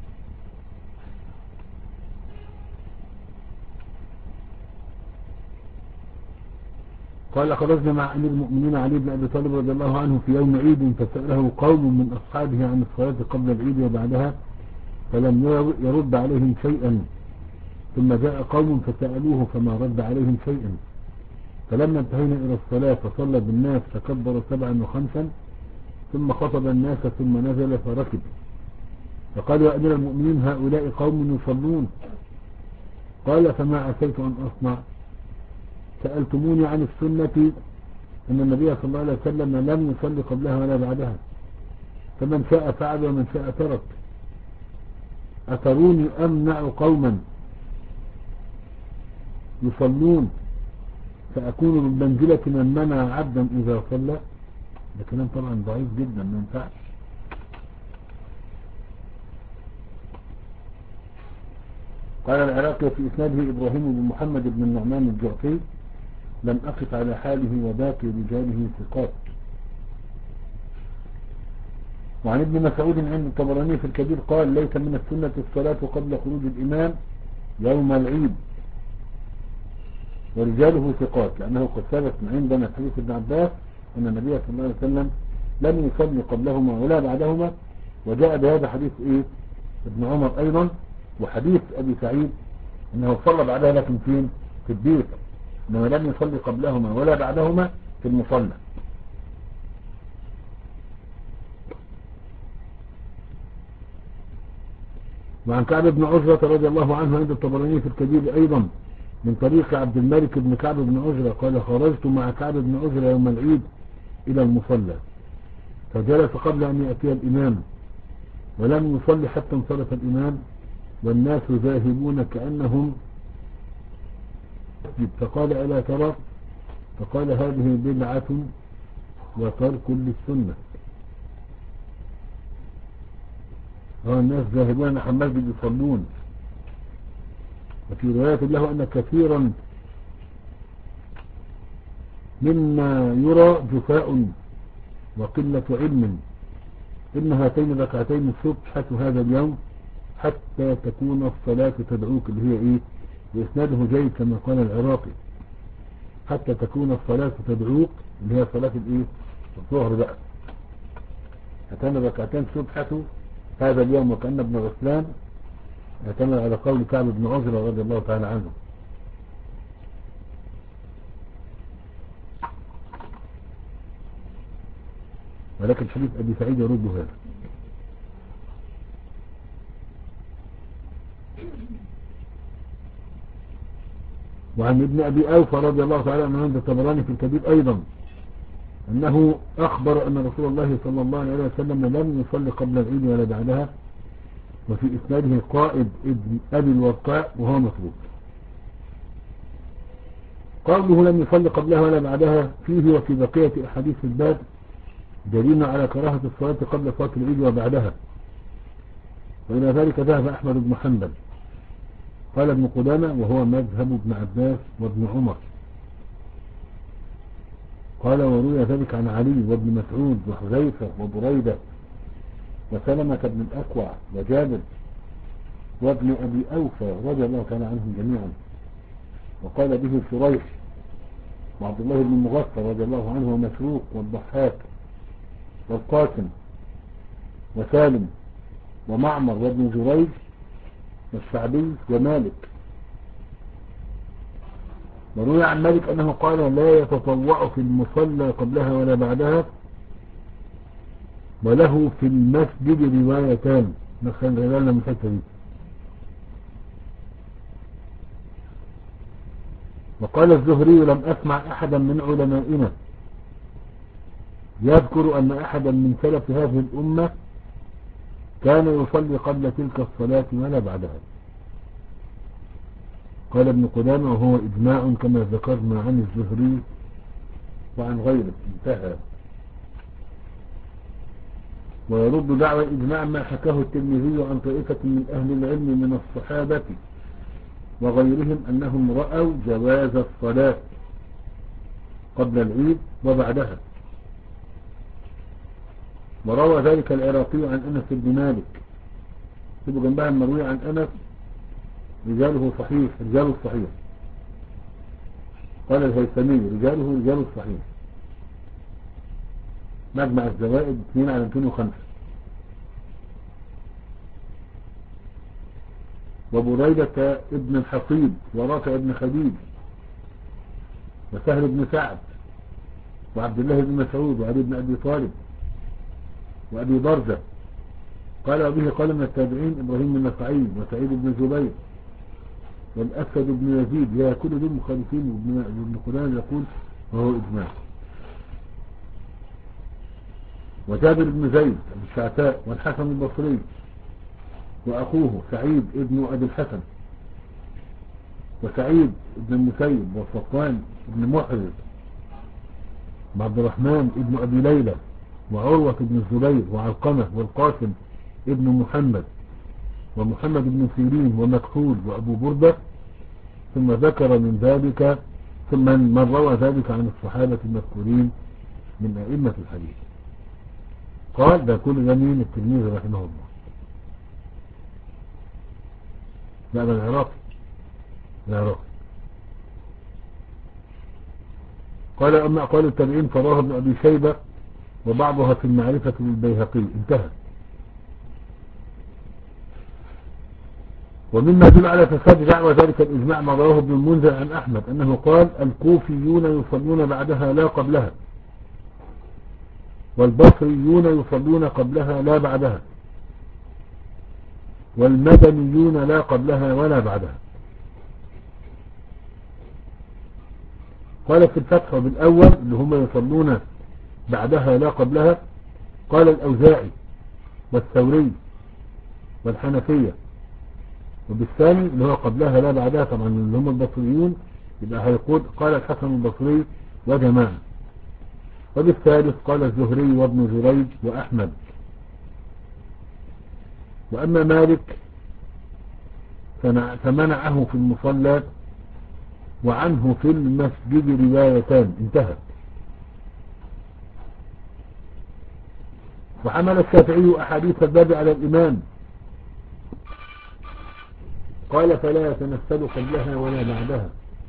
قال خرجنا مع أمير المؤمنين علي بن أبي طالب رضي الله عنه في يوم عيد فسأله قوم من أصحابه عن الصلاة قبل العيد وبعدها فلم يرد عليهم شيئا، ثم جاء قوم فسألوه فما رد عليهم شيئا، فلما انتهينا إلى الصلاة فصلى بالناس فكبر سبعا وخمسا ثم خطب الناس ثم نزل فركب، فقال يا أمير المؤمنين هؤلاء قوم يصلون. قال فما عسيت أن أصنع؟ سألتموني عن السنة أن النبي صلى الله عليه وسلم لم يصلي قبلها ولا بعدها، فمن شاء فعل ومن شاء ترك. أتروني أمنع قوما يصلون فأكون بمنزلة من منع عبدا إذا صلى؟ ده كلام طبعا ضعيف جدا ما ينفعش. قال العراقي في إسناده إبراهيم بن محمد بن النعمان الجعفي لم أقف على حاله وباقي رجاله ثقات. وعن ابن مسعود عند الطبراني في الكبير قال ليس من السنة الصلاة قبل خروج الإمام يوم العيد ورجاله ثقات، لأنه قد ثبت عندنا حديث ابن عباس أن النبي صلى الله عليه وسلم لم يصلي قبلهما ولا بعدهما، وجاء بهذا حديث إيه ابن عمر أيضا، وحديث أبي سعيد أنه صلى بعدها لكن فين في البيت، أنه لم يصلي قبلهما ولا بعدهما في المصلى. وعن كعب بن عجرة رضي الله عنه عند الطبراني في الكبير أيضا من طريق عبد الملك بن كعب بن عجرة قال خرجت مع كعب بن عجرة يوم العيد إلى المصلى فجلس قبل أن يأتي الإمام ولم يصلي حتى انصرف الإمام والناس ذاهبون كأنهم مسجد، فقال ألا ترى؟ فقال هذه بدعة وترك للسنة. الناس ذاهبون نحو المسجد يصلون. وفي رواية له أن كثيرا مما يرى جفاء وقلة علم، إن هاتين الركعتين سبحة هذا اليوم حتى تكون الصلاة تدعوك، اللي هي إيه وإسناده جيد كما قال العراقي، حتى تكون الصلاة تدعوك اللي هي صلاة الإيه الظهر بقى. هاتين الركعتين سبحة هذا اليوم، وكأن ابن غسلان اعتمد على قول كعب بن عجرة رضي الله تعالى عنه. ولكن حديث أبي سعيد يرد هذا. وعن ابن أبي أوفى رضي الله تعالى عنه عند الطبراني في الكبير أيضا أنه أخبر أن رسول الله صلى الله عليه وسلم لم يصلي قبل العيد ولا بعدها، وفي إسناده قائد ابن أبي الورقاء وهو متروك. قوله لم يصلي قبلها ولا بعدها فيه وفي بقية أحاديث الباب دليل على كراهة الصلاة قبل صلاة العيد وبعدها، وإلى ذلك ذهب أحمد بن حنبل. قال ابن قدامة وهو مذهب ابن عباس وابن عمر. قال وروي ذلك عن علي وابن مسعود وحذيفة وبريدة وسلمة بن الأكوع وجابر وابن أبي أوفى رضي الله تعالى عنهم جميعا. وقال به شريح وعبد الله بن مغفر رضي الله عنه ومسروق والضحاك والقاسم وسالم ومعمر وابن جريج والشعبي ومالك. وروي عن مالك أنه قال لا يتطوع في المصلى قبلها ولا بعدها، وله في المسجد روايتان. نخل رجالنا من الحته دي. وقال الزهري لم أسمع أحدا من علمائنا يذكر أن أحدا من سلف هذه الأمة كان يصلي قبل تلك الصلاة ولا بعدها. قال ابن قدامة وهو إجماع كما ذكرنا عن الزهري وعن غيره. انتهى. ويرد دعوى الإجماع ما حكاه الترمذي عن طائفة من أهل العلم من الصحابة وغيرهم أنهم رأوا جواز الصلاة قبل العيد وبعدها. وروى ذلك العراقي عن أنس بن مالك، تبقى جنبها المروي عن أنس رجاله صحيح رجال الصحيح. قال الهيثمي رجاله رجال الصحيح. مجمع الزوائد اثنين على مئتين وخمسة. وبريدة ابن الحصيب ورافع ابن خديج وسهل بن سعد وعبد الله بن مسعود وعلي بن أبي طالب وأبي برزة. قال وبه قال من التابعين إبراهيم بن نخعي وسعيد بن جبير والأسد بن يزيد. يا كل دول مخالفين. وابن قدامة يقول وهو إجماع. وجابر بن زيد الشعثاء والحسن البصري وأخوه سعيد ابن أبي الحسن وسعيد ابن المسيب وصفوان ابن محرز وعبد الرحمن ابن أبي ليلى وعروة ابن الزبير وعلقمة والقاسم ابن محمد ومحمد بن سيرين ومكحول وأبو بردة. ثم ذكر من ذلك ثم من روى ذلك عن الصحابة المذكورين من أئمة الحديث. قال ده كل ده مين؟ التلميذ رحمه الله. لا ده العراقي العراقي. قال أما أقوال التابعين فرواه ابن أبي شيبة وبعضها في المعرفة للبيهقي. انتهى. ومما يدل على فساد دعوى ذلك الإجماع ما رواه ابن المنذر عن أحمد أنه قال الكوفيون يصلون بعدها لا قبلها، والبصريون يصلون قبلها لا بعدها، والمدنيون لا قبلها ولا بعدها. قال في الفتح وبالأول اللي هم يصلون بعدها لا قبلها قال الأوزاعي والثوري والحنفية، وبالثاني اللي هو قبلها لا بعدها طبعا اللي هم البصريون يبقى هيقول قال الحسن البصري وجماعة، وبالثالث قال الزهري وابن جريج وأحمد. وأما مالك فمنعه في المصلى وعنه في المسجد روايتان. انتهى. وحمل الشافعي أحاديث الباب على الإمام قال فلا يتنفل قبلها ولا بعدها.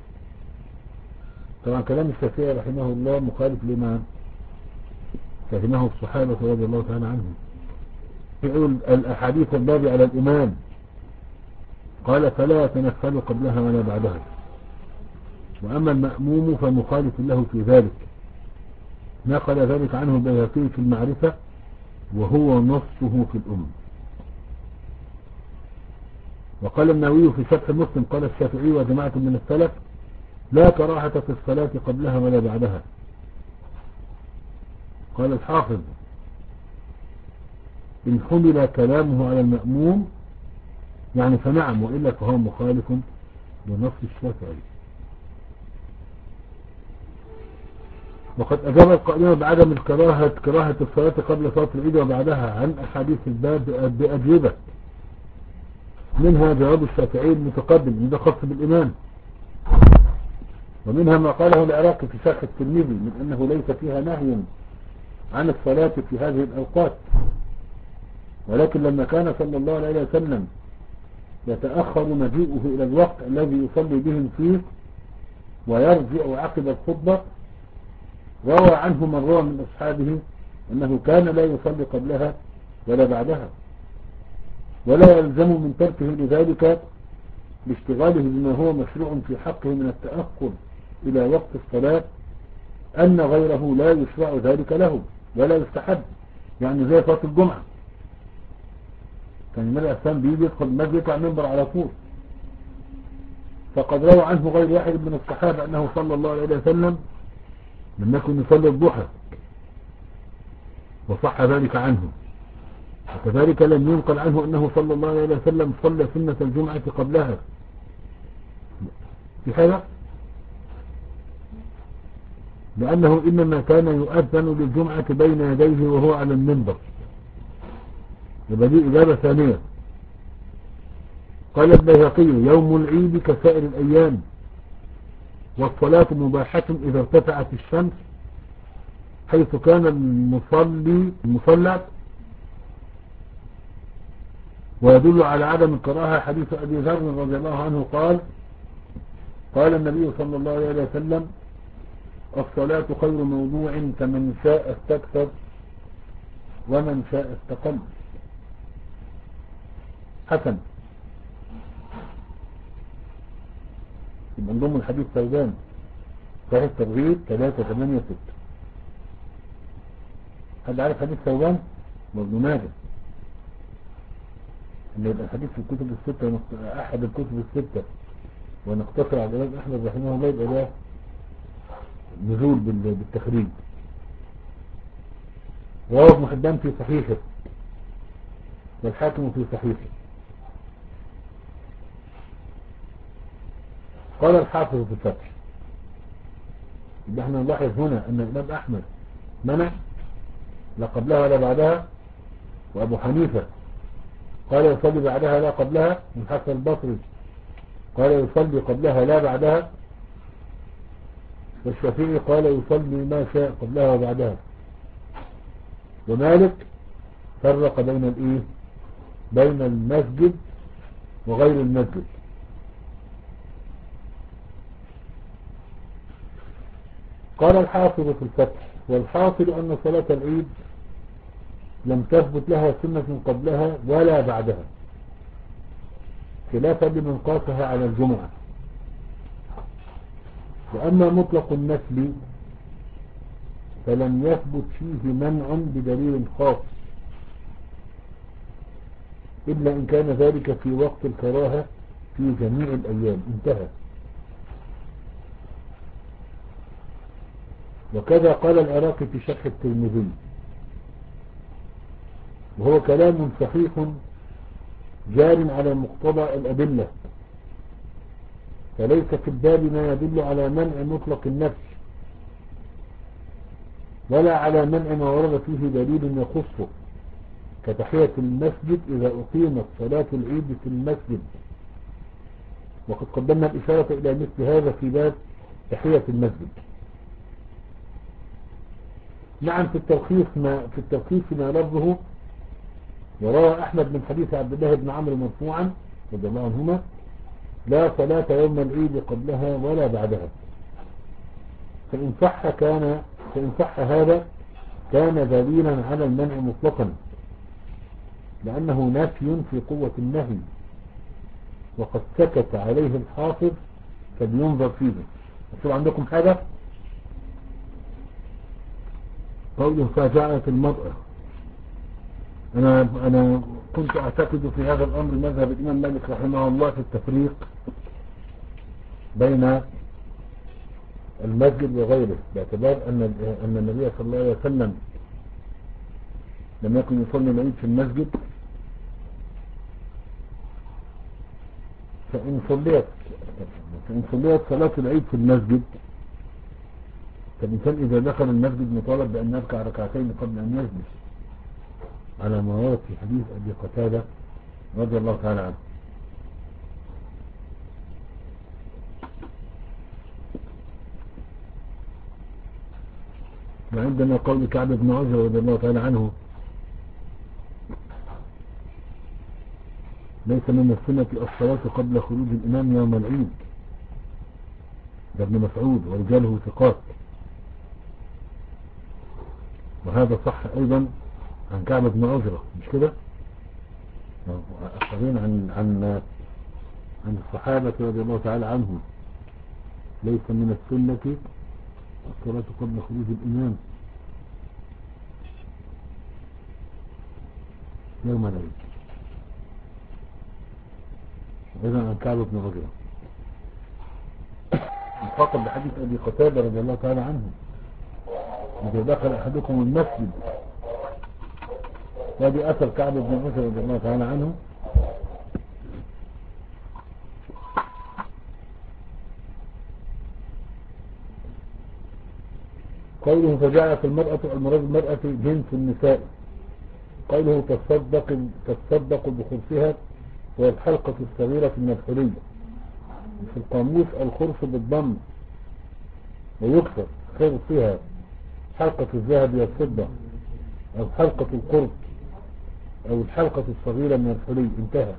طبعا كلام الشافعي رحمه الله مخالف لما فهمه الصحابة رضي الله تعالى عنهم. يقول الأحاديث الباب على الإمام قال فلا يتنفل قبلها ولا بعدها. وأما المأموم فمخالف له في ذلك، نقل ذلك عنه البيهقي في المعرفة وهو نصه في الأم. وقال النووي في شرح مسلم قال الشافعي وجماعة من السلف لا كراهة في الصلاة قبلها ولا بعدها. قال الحافظ إن حمل كلامه على المأموم يعني فنعم، وإلا فهو مخالف لنص الشافعي. وقد أجاب القائلين بعدم الكراهة كراهة الصلاة قبل صلاة العيد وبعدها عن أحاديث الباب بأجوبة، منها جواب الشافعي المتقدم ده خاص بالإمام، ومنها ما قاله العراقي في شرح الترمذي من أنه ليس فيها نهي عن الصلاة في هذه الأوقات، ولكن لما كان صلى الله عليه وسلم يتأخر مجيئه إلى الوقت الذي يصلي بهم فيه ويرجع عقب الخطبة روى عنه من روى من أصحابه أنه كان لا يصلي قبلها ولا بعدها، ولا يلزم من تركه لذلك باشتغاله بما هو مشروع في حقه من التأخر إلى وقت الصلاة أن غيره لا يشرع ذلك له ولا يستحب. يعني زي صلاة الجمعة كان النبي عليه السلام بيجي يدخل المسجد يطلع المنبر على طول، فقد روى عنه غير واحد من الصحابة أنه صلى الله عليه وسلم لم يكن يصلي الضحى وصح ذلك عنه، وكذلك لم ينقل عنه أنه صلى الله عليه وسلم صلى سنة الجمعة قبلها. في حاجة لأنه إنما كان يؤذن للجمعة بين يديه وهو على المنبر. يبقى دي إجابة ثانية. قال البيهقي يوم العيد كسائر الأيام، والصلاة مباحة إذا ارتفعت الشمس، حيث كان المصلي المصلى. ويدل على عدم الكراهة حديث أبي ذر رضي الله عنه قال قال النبي صلى الله عليه وسلم الصلاة خير موضوع فمن شاء استكثر ومن شاء استقل. حسن. من ضمن الحديث ثوبان صحيح الترغيب ثلاثة ثمانية ستة. حد عارف حديث ثوبان؟ وابن ماجه اللي يبقى الحديث في الكتب الستة ونقت... أحد الكتب الستة ونقتصر على الإمام أحمد رحمه الله يبقى ده نزول بال... بالتخريج. رواه ابن حبان في صحيحه والحاكم في صحيحه. قال الحافظ في الفتح يبقى احنا نلاحظ هنا أن الإمام أحمد منع لا قبلها ولا بعدها، وأبو حنيفة قال يصلي بعدها لا قبلها، والحسن البصري قال يصلي قبلها لا بعدها، والشافعي قال يصلي ما شاء قبلها وبعدها، ومالك فرق بين الايه بين المسجد وغير المسجد. قال الحافظ في الفتح: والحاصل أن صلاة العيد لم تثبت لها سنة قبلها ولا بعدها، خلافا لمن قاسها على الجمعة. وأما مطلق النسل فلم يثبت فيه منع بدليل خاص، إلا إن كان ذلك في وقت الكراهة في جميع الأيام. انتهى. وكذا قال العراقي في شرح الترمذي، وهو كلام صحيح جار على مقتضى الأدلة، فليس في الباب ما يدل على منع مطلق النفس، ولا على منع ما ورد فيه دليل يخصه، كتحية المسجد إذا أقيمت صلاة العيد في المسجد، وقد قدمنا الإشارة إلى مثل هذا في باب تحية المسجد. نعم، في التلخيص ما في التلخيص ما لفظه: وروى أحمد من حديث عبد الله بن عمرو مرفوعا رضي الله عنهما: لا صلاة يوم العيد قبلها ولا بعدها. فإن صح كان فإن صح هذا كان دليلا على المنع مطلقا، لأنه نفي في قوة النهي، وقد سكت عليه الحافظ فلينظر فيه. مكتوب عندكم حاجة؟ قوله فجاءت المرأة، أنا أنا كنت أعتقد في هذا الأمر مذهب الإمام مالك رحمه الله في التفريق بين المسجد وغيره، باعتبار أن أن النبي صلى الله عليه وسلم لم يكن يصلي العيد في المسجد. فإن صليت فإن صليت صلاة العيد في المسجد، فالإنسان إذا دخل المسجد مطالب بأن يركع ركعتين قبل أن يجلس، على ما ورد في حديث أبي قتادة رضي الله تعالى عنه. وعندنا قول كعب بن عجرة رضي الله تعالى عنه: ليس من السنة الصلاة قبل خروج الإمام يوم العيد. ده ابن مسعود ورجاله ثقات. وهذا صح أيضا عن كعب بن عجرة، مش كده؟ أخرين عن عن عن الصحابة رضي الله تعالى عنهم: ليس من السنة الصلاة قبل خروج الإمام يوم العيد. أيضا عن كعب بن عجرة مخاطب بحديث أبي قتادة رضي الله تعالى عنه: إذا دخل أحدكم المسجد. وهذه أثر كعب بن عجرة رضي الله تعالى عنه. قوله فجعلت المرأة المراد المرأة جنس النساء. قوله تصدق تصدق بخرصها هو الحلقة الصغيرة من الحلي. في القاموس الخرص بالضم، ويكسر خرصها حلقة الذهب والفضة، أو حلقة القرط، أو الحلقة الصغيرة من الحلي. انتهى.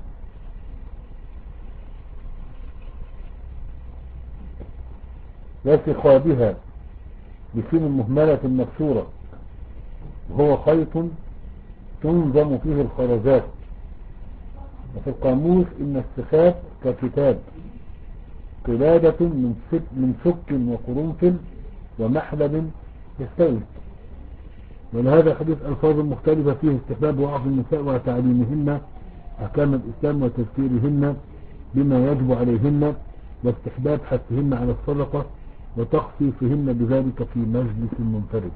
وسخابها بسين مهملة مكسورة، وهو خيط تنظم فيه الخرزات. وفي القاموس إن السخاب ككتاب، قلادة من سك, من سك وقرنفل ومحلب يستوي. ولهذا حديث ألفاظ مختلفة فيه استحباب وعظ النساء وتعليمهن أحكام الإسلام وتذكيرهن بما يجب عليهن، واستحباب حثهن على الصدقة وتخفيفهن بذلك في مجلس منفرد.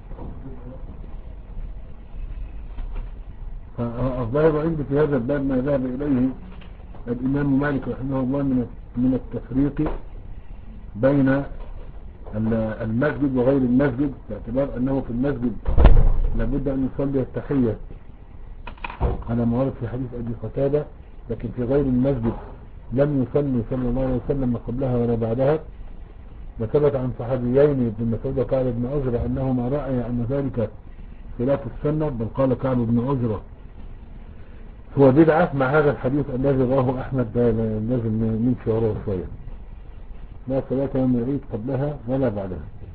فالظاهر عندي في هذا الباب ما ذهب إليه الإمام مالك رحمه الله من من التفريق بين المسجد وغير المسجد، باعتبار أنه في المسجد لابد أن يصلي التحية على ما ورد في حديث أبي قتادة، لكن في غير المسجد لم يصلي صلى الله عليه وسلم قبلها ولا بعدها. وثبت عن صحابيين ابن مسعود وكعب بن عجرة أنهما رأي أن ذلك خلاف السنة، بل قال كعب بن عجرة هو بدعة، مع هذا الحديث الذي رواه أحمد لازم نمشي وراه شوية: لا صلاة يوم العيد قبلها ولا بعدها.